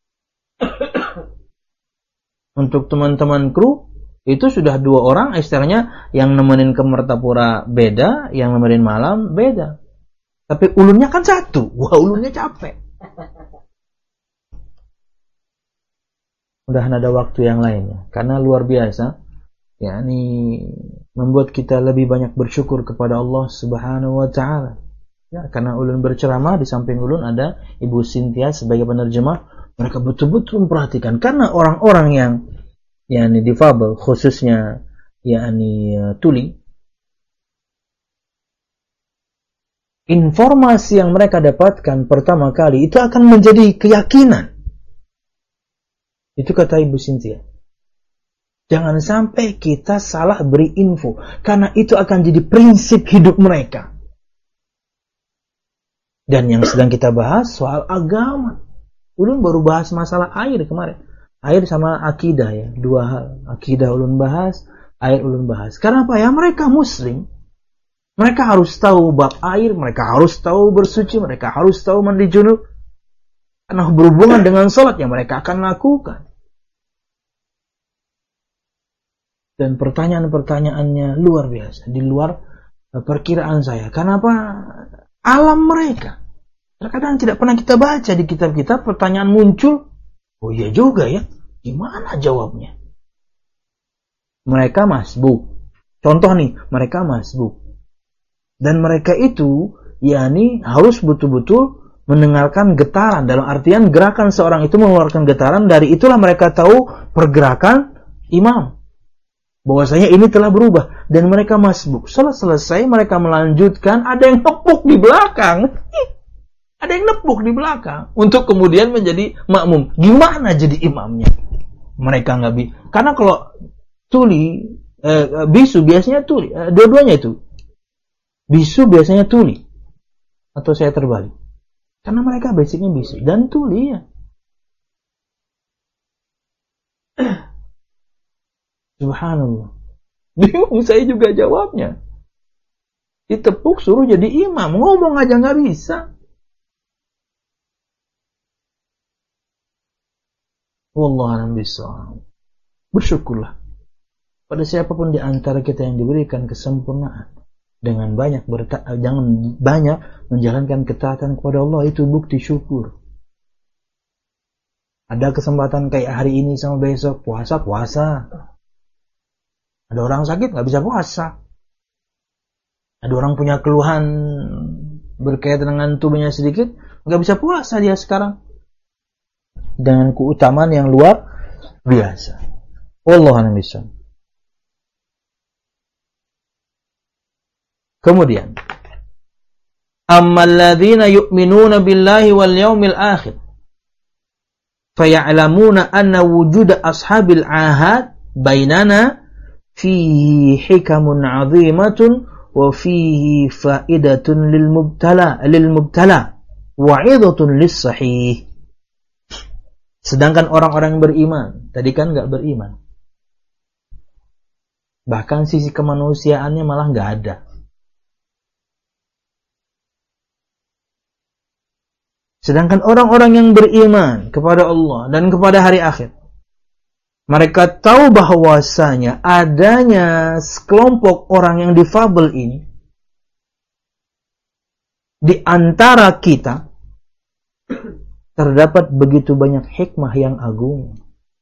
Untuk teman-teman kru, itu sudah 2 orang, istilahnya yang nemenin ke Martapura beda, yang nemenin malam beda. Tapi ulunnya kan 1. Wah, ulunnya capek. Mudah-mudahan ada waktu yang lainnya. Karena luar biasa. Yakni membuat kita lebih banyak bersyukur kepada Allah Subhanahu wa ta'ala. Ya, karena ulun berceramah, di samping ulun ada Ibu Cynthia sebagai penerjemah. Mereka betul-betul memperhatikan, karena orang-orang yang difabel, khususnya tuli, informasi yang mereka dapatkan pertama kali itu akan menjadi keyakinan. Itu kata Ibu Cynthia. Jangan sampai kita salah beri info, karena itu akan jadi prinsip hidup mereka. Dan yang sedang kita bahas soal agama. Ulun baru bahas masalah air kemarin. Air sama akidah ya, dua hal. Akidah ulun bahas, air ulun bahas. Karena apa ya? Mereka muslim. Mereka harus tahu bab air, mereka harus tahu bersuci, mereka harus tahu mandi junub. Karena berhubungan dengan sholat yang mereka akan lakukan. Dan pertanyaan-pertanyaannya luar biasa, di luar perkiraan saya. Kenapa? Alam mereka. Terkadang tidak pernah kita baca di kitab-kitab, pertanyaan muncul. Oh iya juga ya, gimana jawabnya? Mereka masbuk. Contoh nih, mereka masbuk. Dan mereka itu, harus betul-betul mendengarkan getaran. Dalam artian gerakan seorang itu mengeluarkan getaran, dari itulah mereka tahu pergerakan imam. Bahwasanya ini telah berubah. Dan mereka masbuk. Setelah selesai, mereka melanjutkan, ada yang nepuk di belakang. Ada yang nepuk di belakang. Untuk kemudian menjadi makmum. Gimana jadi imamnya? Mereka nggak bisa. Karena kalau tuli, bisu biasanya tuli. Dua-duanya itu. Bisu biasanya tuli. Atau saya terbalik. Karena mereka basicnya bisu. Dan tuli ya. Subhanallah. Bingung saya juga jawabnya. Ditepuk suruh jadi imam. Ngomong aja nggak bisa. Wallahualam bishawab. Bersyukurlah pada siapapun di antara kita yang diberikan kesempurnaan dengan jangan banyak menjalankan ketaatan kepada Allah, itu bukti syukur. Ada kesempatan kayak hari ini sama besok puasa. Ada orang sakit nggak bisa puasa. Ada orang punya keluhan berkaitan dengan tubuhnya sedikit, nggak bisa puasa dia sekarang. Dengan keutamaan yang luar biasa. Wallahualam bishawab. Kemudian, ammal ladzina yu'minuna billahi wal yaumil akhir faya'lamuna anna wujuda ashabil ahad bainana fihi hikamun 'azimatun wa fihi fa'idatun lil mubtala wa'idhatun lis sahih. Sedangkan orang-orang beriman, tadi kan nggak beriman. Bahkan sisi kemanusiaannya malah nggak ada. Sedangkan orang-orang yang beriman kepada Allah dan kepada hari akhir, mereka tahu bahwasanya adanya sekelompok orang yang difabel ini di antara kita terdapat begitu banyak hikmah yang agung.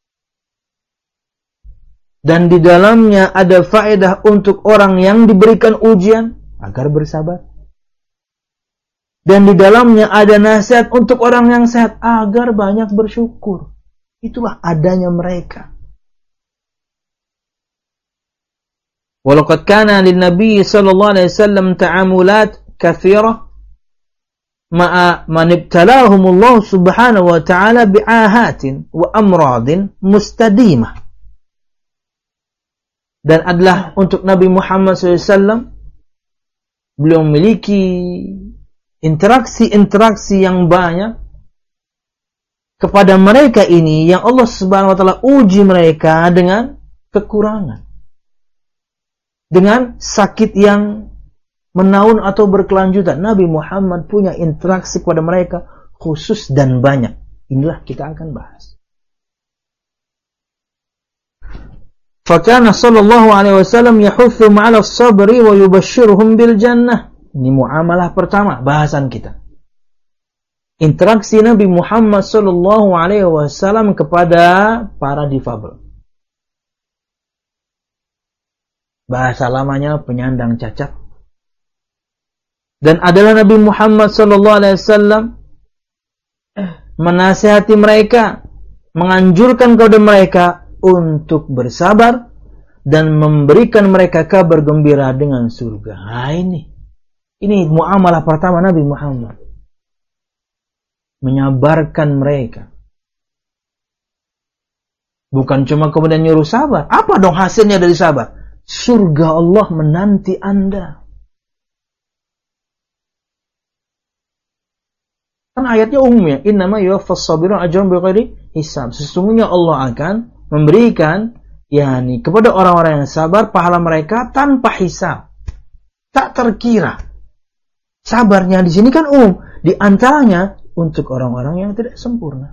Dan di dalamnya ada faedah untuk orang yang diberikan ujian agar bersabar. Dan di dalamnya ada nasihat untuk orang yang sehat agar banyak bersyukur. Itulah adanya mereka. Walaqad kana lin-nabi sallallahu alaihi wasallam ta'amulat katsirah ma'a man ibtalahumullah subhanahu wa ta'ala bi'ahatin wa amradin mustadimah. Dan adalah untuk Nabi Muhammad SAW, beliau memiliki interaksi-interaksi yang banyak kepada mereka ini yang Allah subhanahu wa ta'ala uji mereka dengan kekurangan, dengan sakit yang menaun atau berkelanjutan. Nabi Muhammad punya interaksi kepada mereka khusus dan banyak. Inilah kita akan bahas. Fakana sallallahu alaihi wasallam yahuthuhum 'ala as-sabri wa yubashshiruhum bil jannah. Ini muamalah pertama bahasan kita. Interaksi Nabi Muhammad sallallahu alaihi wasallam kepada para difabel. Bahasa lamanya penyandang cacat. Dan adalah Nabi Muhammad SAW menasihati mereka, menganjurkan kepada mereka untuk bersabar dan memberikan mereka kabar gembira dengan surga. Nah, ini muamalah pertama Nabi Muhammad. Menyabarkan mereka. Bukan cuma kemudian nyuruh sabar. Apa dong hasilnya dari sabar? Surga Allah menanti Anda. Kan ayatnya umum ya. Innama yuwaffas sabirun ajrahum bighairi hisab. Sesungguhnya Allah akan memberikan kepada orang-orang yang sabar pahala mereka tanpa hisab. Tak terkira. Sabarnya di sini kan umum. Di antaranya untuk orang-orang yang tidak sempurna.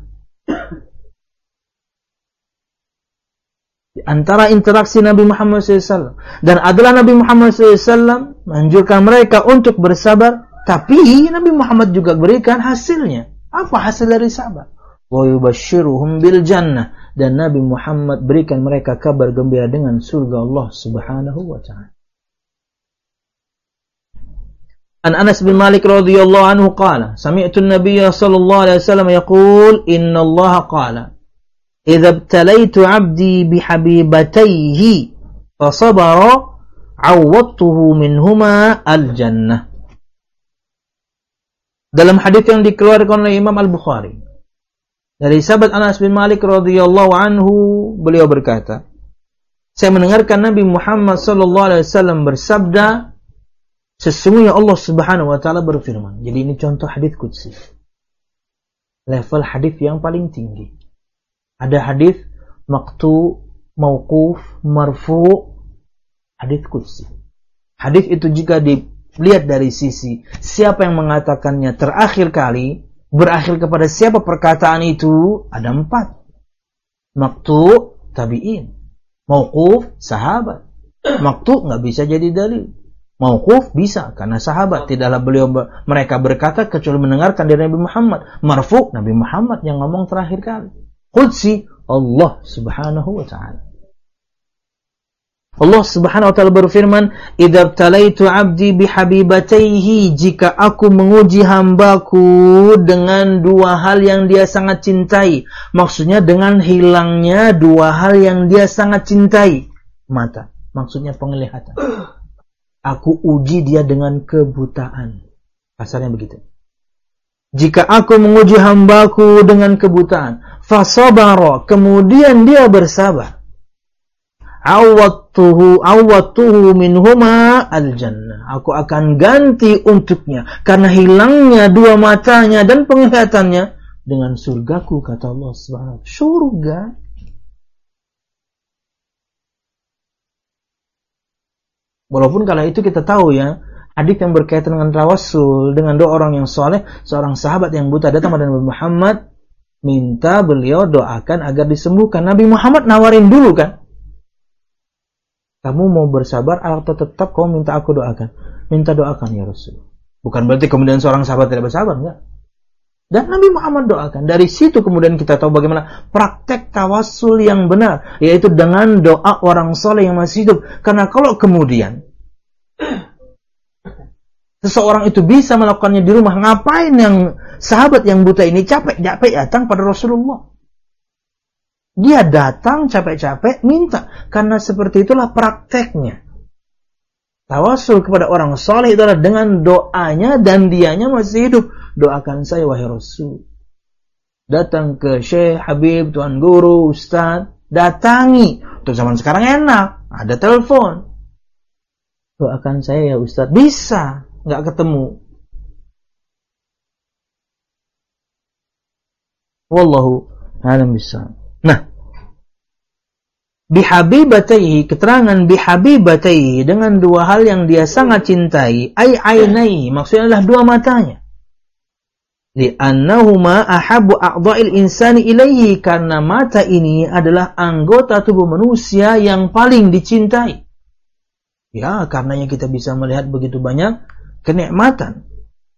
Di antara interaksi Nabi Muhammad SAW. Dan adalah Nabi Muhammad SAW menganjurkan mereka untuk bersabar. Tapi Nabi Muhammad juga berikan hasilnya. Apa hasil dari sabar? Wa yubashshiruhum bil jannah. Dan Nabi Muhammad berikan mereka kabar gembira dengan surga Allah Subhanahu wa ta'ala. An Anas bin Malik radhiyallahu anhu qala, sami'tu an-nabiy sallallahu alaihi wasallam yaqul, inna Allah qala, idza ibtalaitu 'abdi bihabibatayhi fa sabara 'awwadtuhu minhuma al-jannah. Dalam hadis yang dikeluarkan oleh Imam Al-Bukhari dari sahabat Anas bin Malik radhiyallahu anhu, beliau berkata, saya mendengarkan Nabi Muhammad sallallahu alaihi wasallam bersabda, sesungguhnya Allah Subhanahu wa taala berfirman. Jadi ini contoh hadis qudsi. Level hadis yang paling tinggi. Ada hadis maqtu, mauquf, marfu, hadis qudsi. Hadis itu jika dilihat dari sisi siapa yang mengatakannya terakhir kali, berakhir kepada siapa perkataan itu, ada 4. Maqtu, tabi'in. Mauquf, sahabat. Maqtu enggak bisa jadi dalil. Mauquf bisa karena sahabat, tidaklah mereka berkata kecuali mendengarkan dari Nabi Muhammad. Marfu, Nabi Muhammad yang ngomong terakhir kali. Qudsi, Allah Subhanahu wa ta'ala. Allah Subhanahu wa ta'ala berfirman, idza ibtalaitu 'abdi bihabibatayhi, jika aku menguji hambaku dengan 2 hal yang dia sangat cintai. Maksudnya dengan hilangnya 2 hal yang dia sangat cintai. Mata, maksudnya penglihatan. Aku uji dia dengan kebutaan. Kasarnya begitu. Jika aku menguji hambaku dengan kebutaan, fasabara, kemudian dia bersabar, awwatuhu minhuma al-jannah. Aku akan ganti untuknya karena hilangnya 2 matanya dan penglihatannya dengan surgaku, kata Allah Subhanahu wa ta'ala. Surga. Walaupun kala itu kita tahu ya, hadis yang berkaitan dengan tawassul, dengan doa orang yang soleh, seorang sahabat yang buta datang pada Nabi Muhammad, minta beliau doakan agar disembuhkan. Nabi Muhammad nawarin dulu kan, kamu mau bersabar atau tetap kamu minta aku doakan? Minta doakan ya Rasul. Bukan berarti kemudian seorang sahabat tidak bersabar, enggak. Dan Nabi Muhammad doakan. Dari situ kemudian kita tahu bagaimana praktek tawassul yang benar, yaitu dengan doa orang soleh yang masih hidup. Karena kalau kemudian seseorang itu bisa melakukannya di rumah, ngapain yang sahabat yang buta ini capek-capek datang pada Rasulullah? Dia datang capek-capek minta, karena seperti itulah prakteknya. Tawassul kepada orang soleh itu adalah dengan doanya dan dianya masih hidup. Doakan saya wahai Rasul. Datang ke Syekh, Habib, Tuan Guru, Ustaz, datangi. Untuk zaman sekarang enak, ada telepon. Doakan saya ya Ustaz. Bisa, nggak ketemu. Wallahu a'lam bishawab. Nah, bihabibatayhi, keterangan bihabibatayhi dengan 2 hal yang dia sangat cintai, ainaihi, maksudnya adalah 2 matanya. Li'annahuma ahabbu a'dha'il insani ilaihi, karena mata ini adalah anggota tubuh manusia yang paling dicintai. Ya, karenanya kita bisa melihat begitu banyak kenikmatan.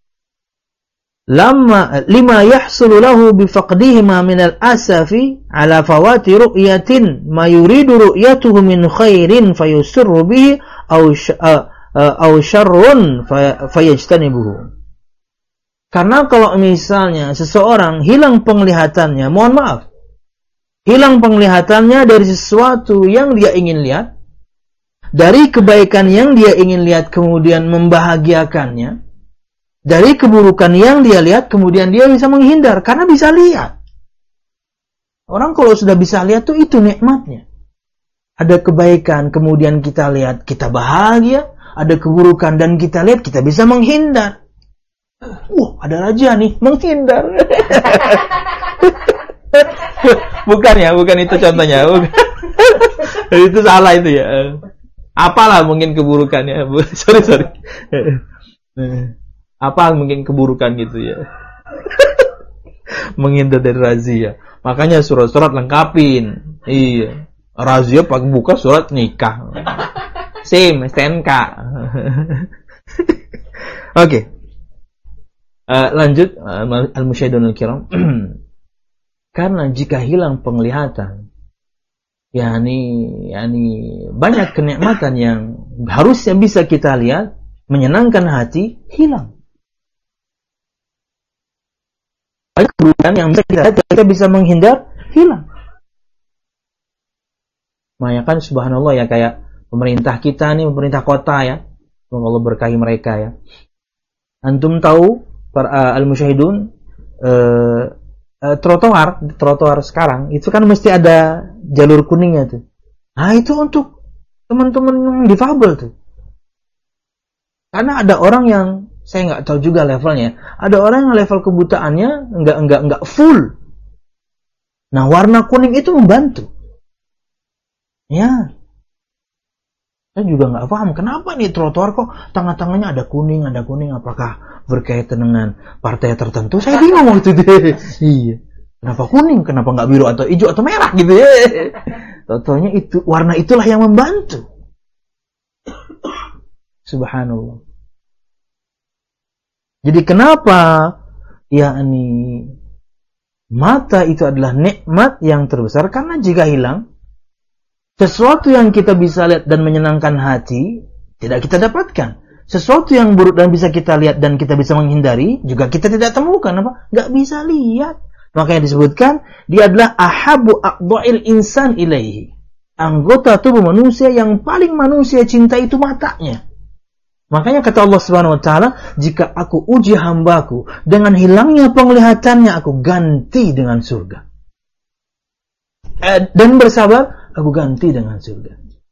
Lima yahsulu lahu bifaqdihima min al-asafi ala fawati ru'yatin ma yuridu ru'yatuhu min khairin fayusirru bihi aw aw syarrun fayajtanibuhu. Karena kalau misalnya seseorang hilang penglihatannya, mohon maaf, hilang penglihatannya dari sesuatu yang dia ingin lihat, dari kebaikan yang dia ingin lihat kemudian membahagiakannya, dari keburukan yang dia lihat kemudian dia bisa menghindar karena bisa lihat. Orang kalau sudah bisa lihat tuh itu nikmatnya. Ada kebaikan kemudian kita lihat kita bahagia, ada keburukan dan kita lihat kita bisa menghindar. Ada raja nih, menghindar. Bukan itu contohnya. Bukan. Itu salah itu ya. Apalah mungkin keburukannya. Sorry. Apa mungkin keburukan gitu ya. Menghindar dari razia. Makanya surat-surat lengkapin. Iya. Razia pakai buka surat nikah. SIM, STNK. Oke. Lanjut al-musyahidun al-kiram. Karena jika hilang penglihatan, yani banyak kenikmatan yang harusnya bisa kita lihat, menyenangkan hati, hilang. Banyak keburukan yang bisa kita lihat, kita bisa menghindar, hilang. Makanya kan subhanallah ya, kayak pemerintah kita nih, pemerintah kota ya, semoga Allah berkahi mereka ya. Antum tahu al-musyahidun, trotoar sekarang itu kan mesti ada jalur kuningnya tuh. Nah itu untuk teman-teman yang difabel tuh. Karena ada orang yang saya nggak tahu juga levelnya. Ada orang yang level kebutaannya nggak full. Nah warna kuning itu membantu. Ya. Saya juga nggak paham kenapa nih trotoar kok tengah-tengahnya ada kuning, apakah berkaitan dengan partai tertentu? Saya bingung waktu itu. Iya. Kenapa kuning? Kenapa nggak biru atau hijau atau merah gitu ya? Totalnya itu warna itulah yang membantu. Subhanallah. Jadi kenapa mata itu adalah nikmat yang terbesar? Karena jika hilang, sesuatu yang kita bisa lihat dan menyenangkan hati tidak kita dapatkan. Sesuatu yang buruk dan bisa kita lihat dan kita bisa menghindari juga kita tidak temukan. Apa? Nggak bisa lihat. Makanya disebutkan dia adalah ahabu a'dha'il insan ilaihi. Anggota tubuh manusia yang paling manusia cinta itu matanya. Makanya kata Allah Subhanahu wa taala, jika aku uji hambaku dengan hilangnya penglihatannya, aku ganti dengan surga. Dan bersabar, aku ganti dengan surga.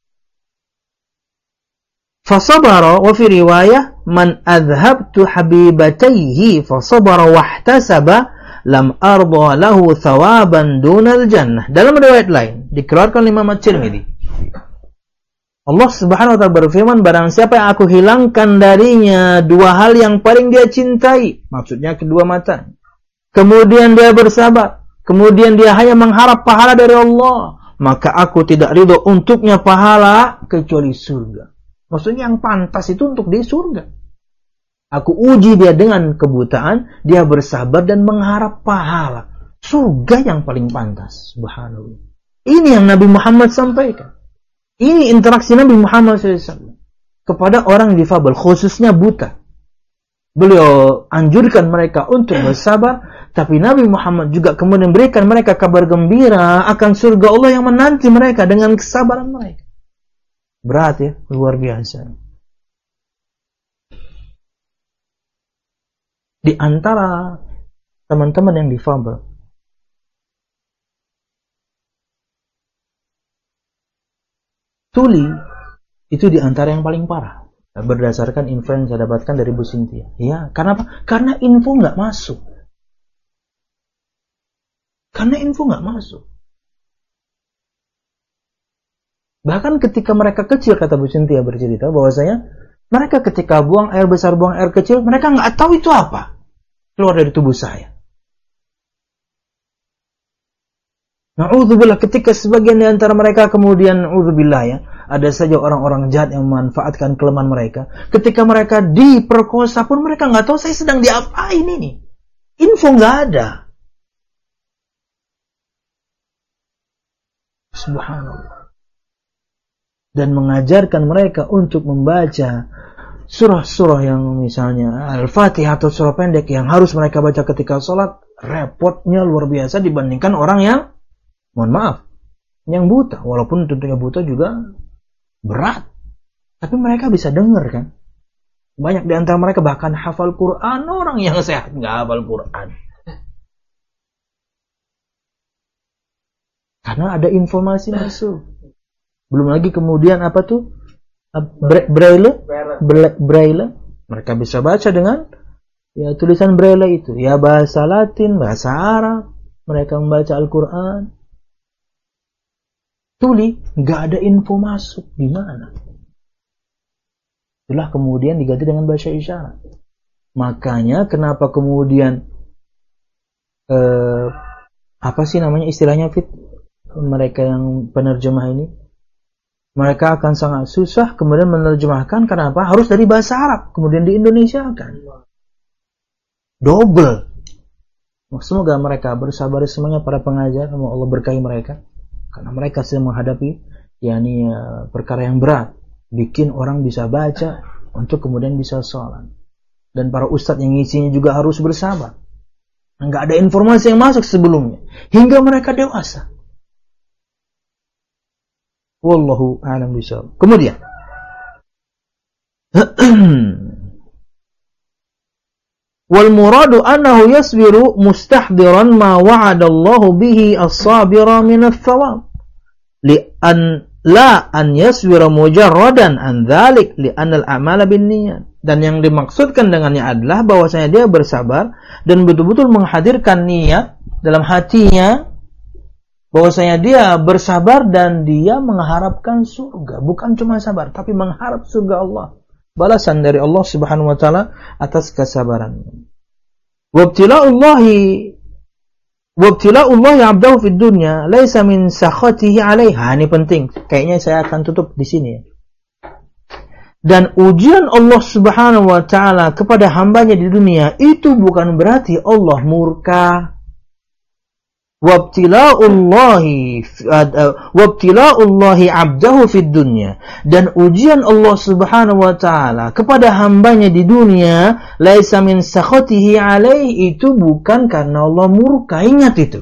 Fasabara, wa fi riwayah, man adhabtu habibatayhi fasabara wahtasaba lam arda lahu thawaban dunal jannah. Dalam riwayat lain dikeluarkan oleh Imam At-Tirmidzi, Allah Subhanahu wa taala berfirman, barang siapa yang aku hilangkan darinya dua hal yang paling dia cintai, maksudnya kedua mata, kemudian dia bersabar, kemudian dia hanya mengharap pahala dari Allah, maka aku tidak ridho untuknya pahala kecuali surga. Maksudnya yang pantas itu untuk di surga. Aku uji dia dengan kebutaan, dia bersabar dan mengharap pahala. Surga yang paling pantas. Subhanallah. Ini yang Nabi Muhammad sampaikan. Ini interaksi Nabi Muhammad SAW kepada orang difabel, khususnya buta. Beliau anjurkan mereka untuk bersabar, tapi Nabi Muhammad juga kemudian memberikan mereka kabar gembira akan surga Allah yang menanti mereka dengan kesabaran mereka. Berat ya, luar biasa. Di antara teman-teman yang difabel, tuli itu di antara yang paling parah. Berdasarkan info yang saya dapatkan dari Bu Cynthia. Ya, karena apa? Karena info nggak masuk. Bahkan ketika mereka kecil, kata Bu Cynthia bercerita bahwasanya mereka ketika buang air besar, buang air kecil, mereka nggak tahu itu apa keluar dari tubuh saya. Na'udzubillah, ketika sebagian di antara mereka kemudian, na'udzubillah ya, ada saja orang-orang jahat yang memanfaatkan kelemahan mereka. Ketika mereka diperkosa pun mereka nggak tahu saya sedang diapain ini. Info nggak ada. Subhanallah. Dan mengajarkan mereka untuk membaca surah-surah yang misalnya Al-Fatihah atau surah pendek yang harus mereka baca ketika sholat, repotnya luar biasa dibandingkan orang yang, mohon maaf, yang buta. Walaupun tentunya buta juga berat, tapi mereka bisa dengar kan. Banyak di antara mereka bahkan hafal Quran, orang yang sehat nggak hafal Quran. Karena ada informasi masuk. Belum lagi kemudian apa tuh? Braille. Mereka bisa baca dengan ya tulisan Braille itu. Ya bahasa Latin, bahasa Arab. Mereka membaca Al-Quran. Tuli, nggak ada info masuk di mana. Itulah kemudian diganti dengan bahasa isyarat. Makanya kenapa kemudian apa sih namanya istilahnya Fit? Mereka yang penerjemah ini, mereka akan sangat susah kemudian menerjemahkan. Kenapa? Harus dari bahasa Arab kemudian di Indonesia kan. Double. Semoga mereka bersabar semuanya para pengajar, semoga Allah berkahi mereka. Karena mereka sedang menghadapi perkara yang berat, bikin orang bisa baca untuk kemudian bisa sholat. Dan para ustadz yang ngisinya juga harus bersabar. Enggak ada informasi yang masuk sebelumnya hingga mereka dewasa. Wallahu a'lam bishawab. Kemudian wal muradu annahu yasbiru mustahdiran ma wa'ada Allah bihi as-sabira min ath-thawab li an la an yasbira mujarradan an dhalik li anna al-a'mala binniyat. Dan yang dimaksudkan dengannya adalah bahwasanya dia bersabar dan betul-betul menghadirkan niat dalam hatinya, bahwasanya dia bersabar dan dia mengharapkan surga, bukan cuma sabar tapi mengharap surga Allah, balasan dari Allah Subhanahu wa taala atas kesabarannya. Wabtila'ullahi 'abdahu fid dunya laisa min sakhatihi 'alaiha. Ini penting. Kayaknya saya akan tutup di sini ya. Dan ujian Allah Subhanahu wa taala kepada hambanya di dunia itu bukan berarti Allah murka. Wabtila'ullahi 'abdahu fid dunya, dan ujian Allah Subhanahu wa taala kepada hambanya di dunia laisa min sakhatihi 'alaihi, itu bukan karena Allah murka. Ingat itu.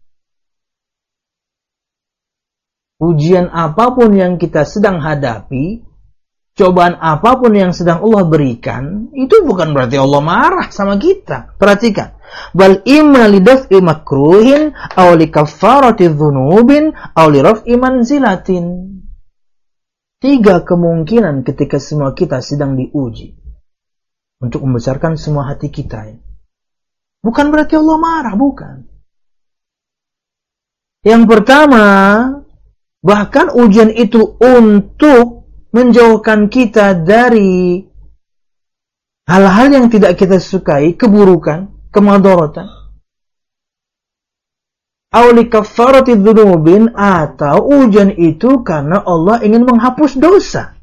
Ujian apapun yang kita sedang hadapi, cobaan apapun yang sedang Allah berikan, itu bukan berarti Allah marah sama kita. Perhatikan. Bal imma lidaf'i makruhin aw likaffarati dzunubin aw liraf'i manzilatin. 3 kemungkinan ketika semua kita sedang diuji untuk membesarkan semua hati kita. Bukan berarti Allah marah, bukan. Yang pertama, bahkan ujian itu untuk menjauhkan kita dari hal-hal yang tidak kita sukai, keburukan, kemadaratan. Aw likaffarati dzunubin, atau ujian itu karena Allah ingin menghapus dosa.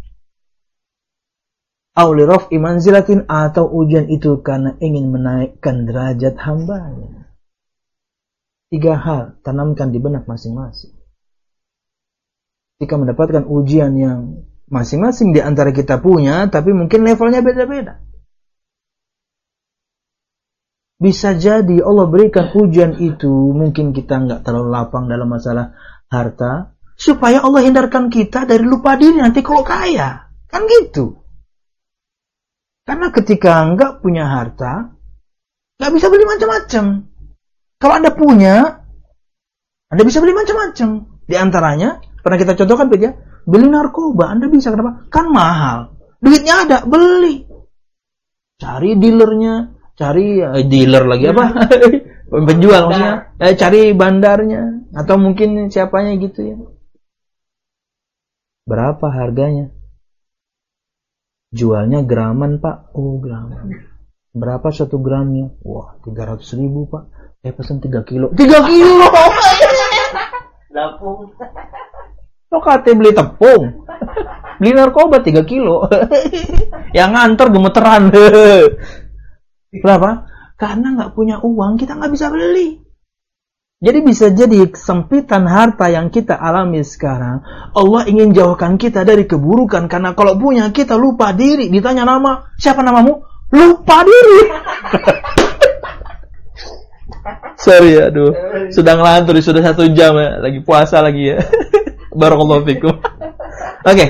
Aw liraf'i manzilatin, atau ujian itu karena ingin menaikkan derajat hambanya. 3 hal tanamkan di benak masing-masing. Jika mendapatkan ujian yang masing-masing di antara kita punya, tapi mungkin levelnya beda-beda. Bisa jadi Allah berikan ujian itu, mungkin kita nggak terlalu lapang dalam masalah harta, supaya Allah hindarkan kita dari lupa diri nanti kalau kaya. Kan gitu. Karena ketika nggak punya harta, nggak bisa beli macam-macam. Kalau Anda punya, Anda bisa beli macam-macam. Di antaranya, pernah kita contohkan ya, beli narkoba. Anda bisa, kenapa? Kan mahal. Duitnya ada, beli. Cari dealernya. Cari dealer lagi apa? Penjual maksudnya. Cari bandarnya atau mungkin siapanya gitu ya. Berapa harganya? Jualnya graman, Pak. Oh, graman. Berapa 1 gramnya? Wah, 300.000, Pak. Saya pesan 3 kilo. 3 kilo. Tepung. Lo katanya beli tepung. Beli narkoba 3 kilo. Yang nganter gemeteran. Kenapa? Karena nggak punya uang, kita nggak bisa beli. Jadi bisa jadi kesempitan harta yang kita alami sekarang, Allah ingin jauhkan kita dari keburukan. Karena kalau punya kita lupa diri, ditanya nama, siapa namamu? Lupa diri. Sorry, aduh. Sudah ngelantur, sudah 1 jam ya. Lagi puasa lagi ya. Barakallahu fikum. Oke.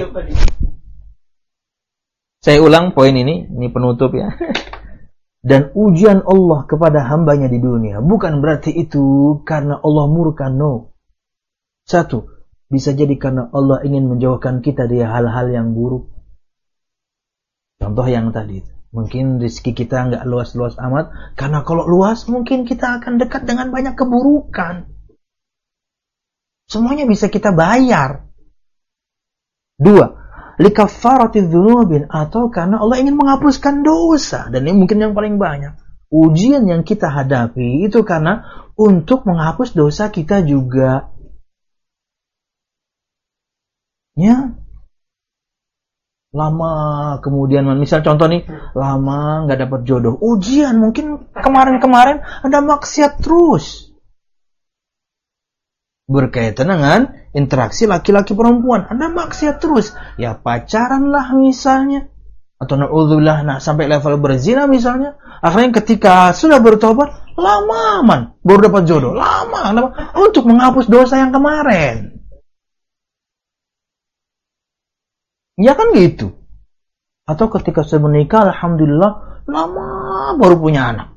Saya ulang poin ini penutup ya. Dan ujian Allah kepada hambanya di dunia bukan berarti itu karena Allah murka, no. 1, bisa jadi karena Allah ingin menjauhkan kita dari hal-hal yang buruk. Contoh yang tadi, mungkin rezeki kita nggak luas-luas amat, karena kalau luas mungkin kita akan dekat dengan banyak keburukan. Semuanya bisa kita bayar. 2, likaffarati dzunubin, atau karena Allah ingin menghapuskan dosa. Dan ini mungkin yang paling banyak. Ujian yang kita hadapi itu karena untuk menghapus dosa kita juga. Ya. Lama kemudian, misal contoh nih, lama nggak dapat jodoh. Ujian, mungkin kemarin-kemarin Anda maksiat terus. Berkaitan dengan interaksi laki-laki perempuan, Anda maksiat terus, ya pacaranlah misalnya, atau na'udzubillah, sampai level berzina misalnya. Akhirnya ketika sudah bertobat, lama baru dapat jodoh, lama untuk menghapus dosa yang kemarin. Ya kan gitu. Atau ketika sudah menikah, alhamdulillah, lama baru punya anak.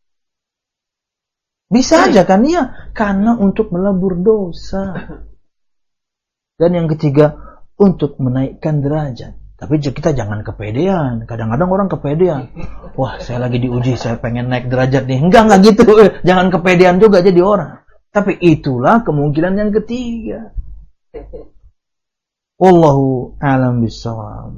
Bisa aja kan, ya, karena untuk melebur dosa. Dan yang ketiga, untuk menaikkan derajat. Tapi kita jangan kepedean. Kadang-kadang orang kepedean. Wah, saya lagi diuji, saya pengen naik derajat nih. Enggak gitu. Jangan kepedean juga jadi orang. Tapi itulah kemungkinan yang ketiga. Wallahu a'lam bishawab.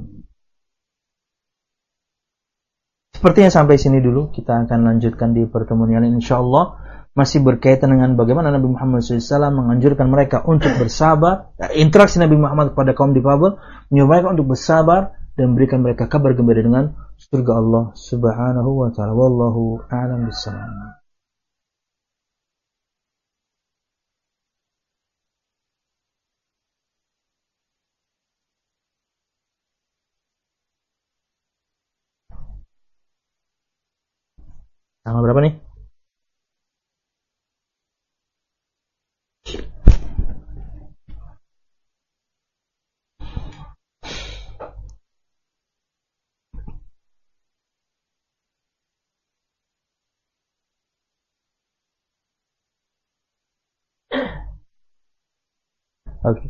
Sepertinya sampai sini dulu. Kita akan lanjutkan di pertemuan yang lain, insyaallah. Masih berkaitan dengan bagaimana Nabi Muhammad SAW menganjurkan mereka untuk bersabar, interaksi Nabi Muhammad kepada kaum difabel, menyuruh mereka untuk bersabar dan berikan mereka kabar gembira dengan surga Allah Subhanahu wa taala. Wallahu a'lam bishawab. Tanggal berapa nih? Oke.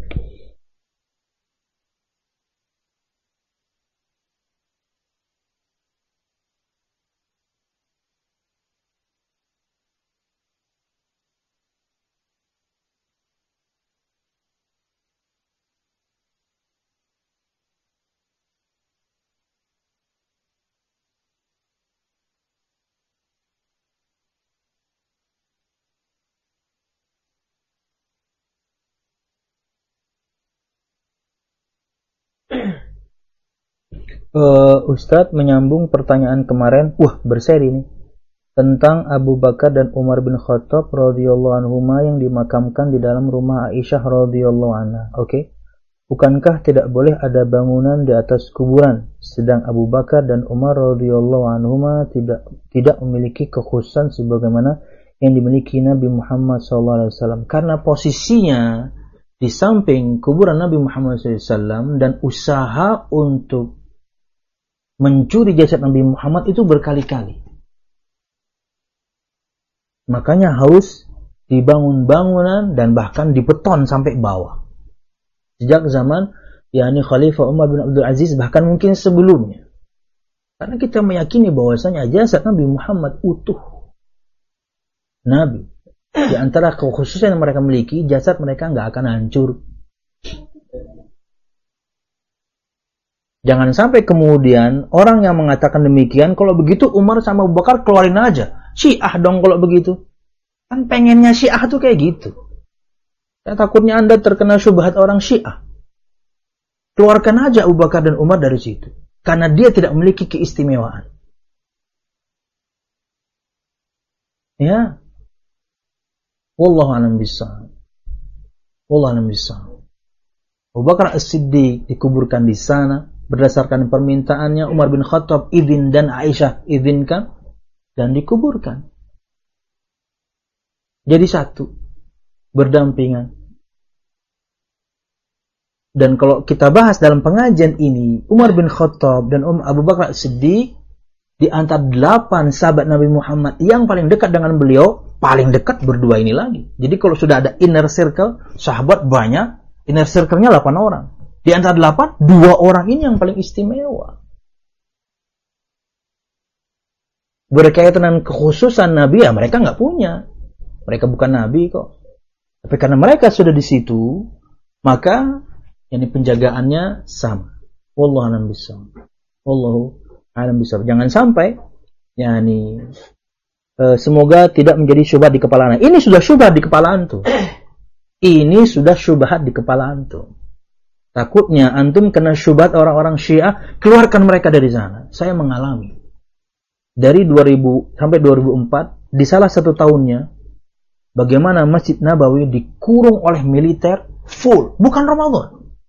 Ustadz menyambung pertanyaan kemarin, berseri nih, tentang Abu Bakar dan Umar bin Khattab radhiyallahu anhuma yang dimakamkan di dalam rumah Aisyah radhiyallahu anha. Oke. Bukankah tidak boleh ada bangunan di atas kuburan, sedang Abu Bakar dan Umar radhiyallahu anhuma tidak memiliki kekhususan sebagaimana yang dimiliki Nabi Muhammad SAW, karena posisinya di samping kuburan Nabi Muhammad SAW dan usaha untuk mencuri jasad Nabi Muhammad itu berkali-kali. Makanya harus dibangun bangunan dan bahkan dibeton sampai bawah. Sejak zaman Khalifah Umar bin Abdul Aziz, bahkan mungkin sebelumnya. Karena kita meyakini bahwasanya jasad Nabi Muhammad utuh. Nabi, di antara kekhususan yang mereka miliki, jasad mereka nggak akan hancur. Jangan sampai kemudian orang yang mengatakan demikian, kalau begitu Umar sama Abu Bakar keluarin aja. Syiah dong kalau begitu. Kan pengennya Syiah tuh kayak gitu. Ya, takutnya Anda terkena syubhat orang Syiah. Keluarkan aja Abu Bakar dan Umar dari situ. Karena dia tidak memiliki keistimewaan. Ya. Wallahu a'lam bishawab. Wallahu a'lam bishawab. Abu Bakar As-Siddiq dikuburkan di sana berdasarkan permintaannya Umar bin Khattab, izin, dan Aisyah izinkan, dan dikuburkan. Jadi satu, berdampingan. Dan kalau kita bahas dalam pengajian ini, Umar bin Khattab dan Abu Bakar As-Siddiq di antara 8 sahabat Nabi Muhammad yang paling dekat dengan beliau, paling dekat berdua ini lagi. Jadi kalau sudah ada inner circle, sahabat banyak, inner circle-nya 8 orang. Di antara 8, 2 orang ini yang paling istimewa. Berkaitan dengan kekhususan Nabi, ya mereka nggak punya. Mereka bukan Nabi kok. Tapi karena mereka sudah di situ, maka ini penjagaannya sama. Wallahu a'lam bishawab. Wallahu a'lam bishawab. Jangan sampai semoga tidak menjadi syubhat di kepala anak. Ini sudah syubhat di kepala antum. Ini sudah syubhat di kepala antum. Takutnya antum kena syubhat orang-orang Syiah, keluarkan mereka dari sana. Saya mengalami. Dari 2000 sampai 2004, di salah satu tahunnya, bagaimana Masjid Nabawi dikurung oleh militer full, bukan Ramadan.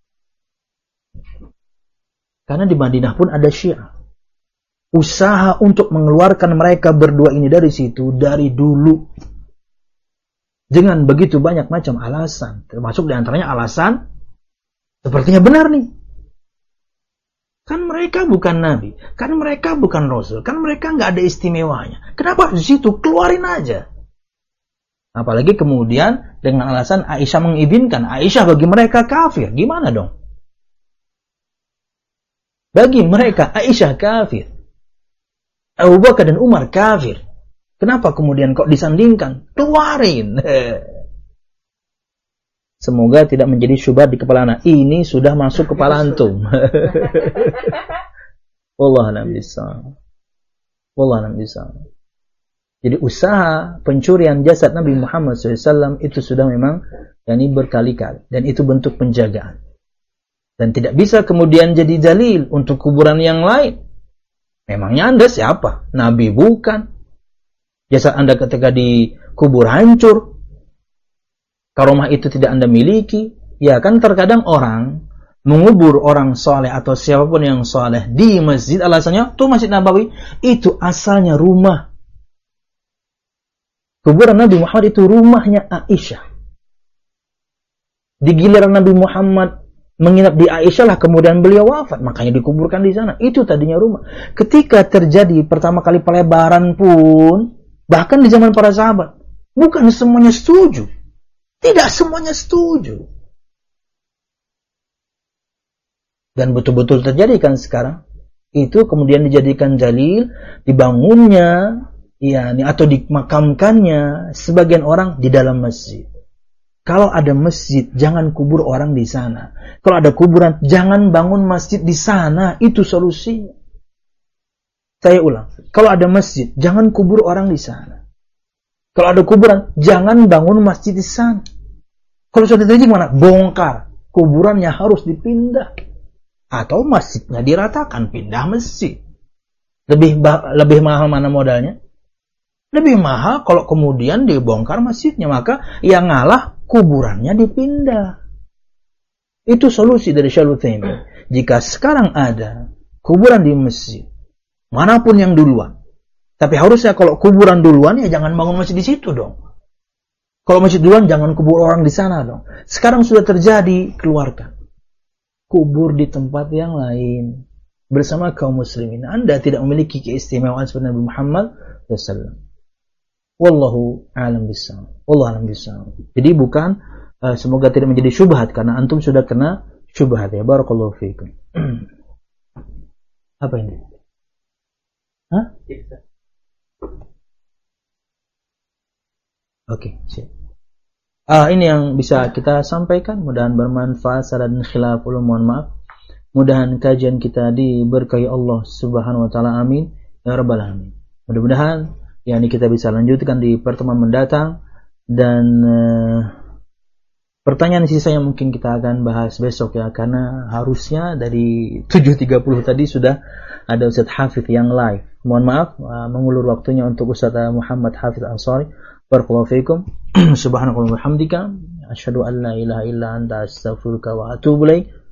Karena di Madinah pun ada Syiah. Usaha untuk mengeluarkan mereka berdua ini dari situ dari dulu. Dengan begitu banyak macam alasan. Termasuk diantaranya alasan sepertinya benar nih. Kan mereka bukan Nabi. Kan mereka bukan Rasul. Kan mereka nggak ada istimewanya. Kenapa di situ? Keluarin aja. Apalagi kemudian dengan alasan Aisyah mengizinkan. Aisyah bagi mereka kafir. Gimana dong? Bagi mereka Aisyah kafir, Abu Bakar dan Umar kafir. Kenapa kemudian kok disandingkan? Keluarin. Semoga tidak menjadi syubhat di kepala anak. Ini sudah masuk kepala antum. Wallahu a'lam bishawab. Wallahu a'lam bishawab. Jadi usaha pencurian jasad Nabi Muhammad SAW itu sudah memang berkali-kali, dan itu bentuk penjagaan. Dan tidak bisa kemudian jadi dalil untuk kuburan yang lain. Memangnya Anda siapa? Nabi bukan. Jasad Anda ketika dikubur hancur. Karomah itu tidak Anda miliki. Ya kan terkadang orang mengubur orang soleh atau siapapun yang soleh di masjid, alasannya tuh Masjid Nabawi itu asalnya rumah. Kuburan Nabi Muhammad itu rumahnya Aisyah. Di giliran Nabi Muhammad menginap di Aisyah lah, kemudian beliau wafat, makanya dikuburkan di sana. Itu tadinya rumah. Ketika terjadi pertama kali pelebaran pun, bahkan di zaman para sahabat, bukan semuanya setuju. Tidak semuanya setuju. Dan betul-betul terjadi kan sekarang. Itu kemudian dijadikan dalil, dibangunnya, atau dimakamkannya sebagian orang di dalam masjid. Kalau ada masjid, jangan kubur orang di sana. Kalau ada kuburan, jangan bangun masjid di sana. Itu solusinya. Saya ulang. Kalau ada masjid, jangan kubur orang di sana. Kalau ada kuburan, jangan bangun masjid di sana. Kalau sudah terjadi gimana? Bongkar. Kuburannya harus dipindah. Atau masjidnya diratakan, pindah masjid. Lebih mahal mana modalnya? Lebih mahal kalau kemudian dibongkar masjidnya. Maka yang ngalah kuburannya dipindah. Itu solusi dari Syaikhul Utsaimin. Jika sekarang ada kuburan di masjid, manapun yang duluan, tapi harusnya kalau kuburan duluan, ya jangan bangun masjid di situ dong. Kalau masjid duluan, jangan kubur orang di sana dong. Sekarang sudah terjadi, keluarkan. Kubur di tempat yang lain bersama kaum muslimin. Anda tidak memiliki keistimewaan seperti Nabi Muhammad SAW. Wallahu a'lam bishawab. Wallahu a'lam bishawab. Jadi bukan semoga tidak menjadi syubhat karena antum sudah kena syubhat ya. Barakallahu fiikum. Apa ini? Hah? Oke, siap. Ini yang bisa kita sampaikan, mudah-mudahan bermanfaat. Salah dan khilaf, mohon maaf. Mudah-mudahan kajian kita diberkahi Allah Subhanahu wa taala. Amin ya rabbal alamin. Mudah-mudahan ini kita bisa lanjutkan di pertemuan mendatang, dan pertanyaan sisanya mungkin kita akan bahas besok ya, karena harusnya dari 7.30 tadi sudah ada Ustaz Hafidh yang live. Mohon maaf mengulur waktunya untuk Ustaz Muhammad Hafidh Ansari. Barakallahu fiikum. Subhanakallahumma wa bihamdika asyhadu an la ilaha illa anta astaghfiruka wa atubu ilaik.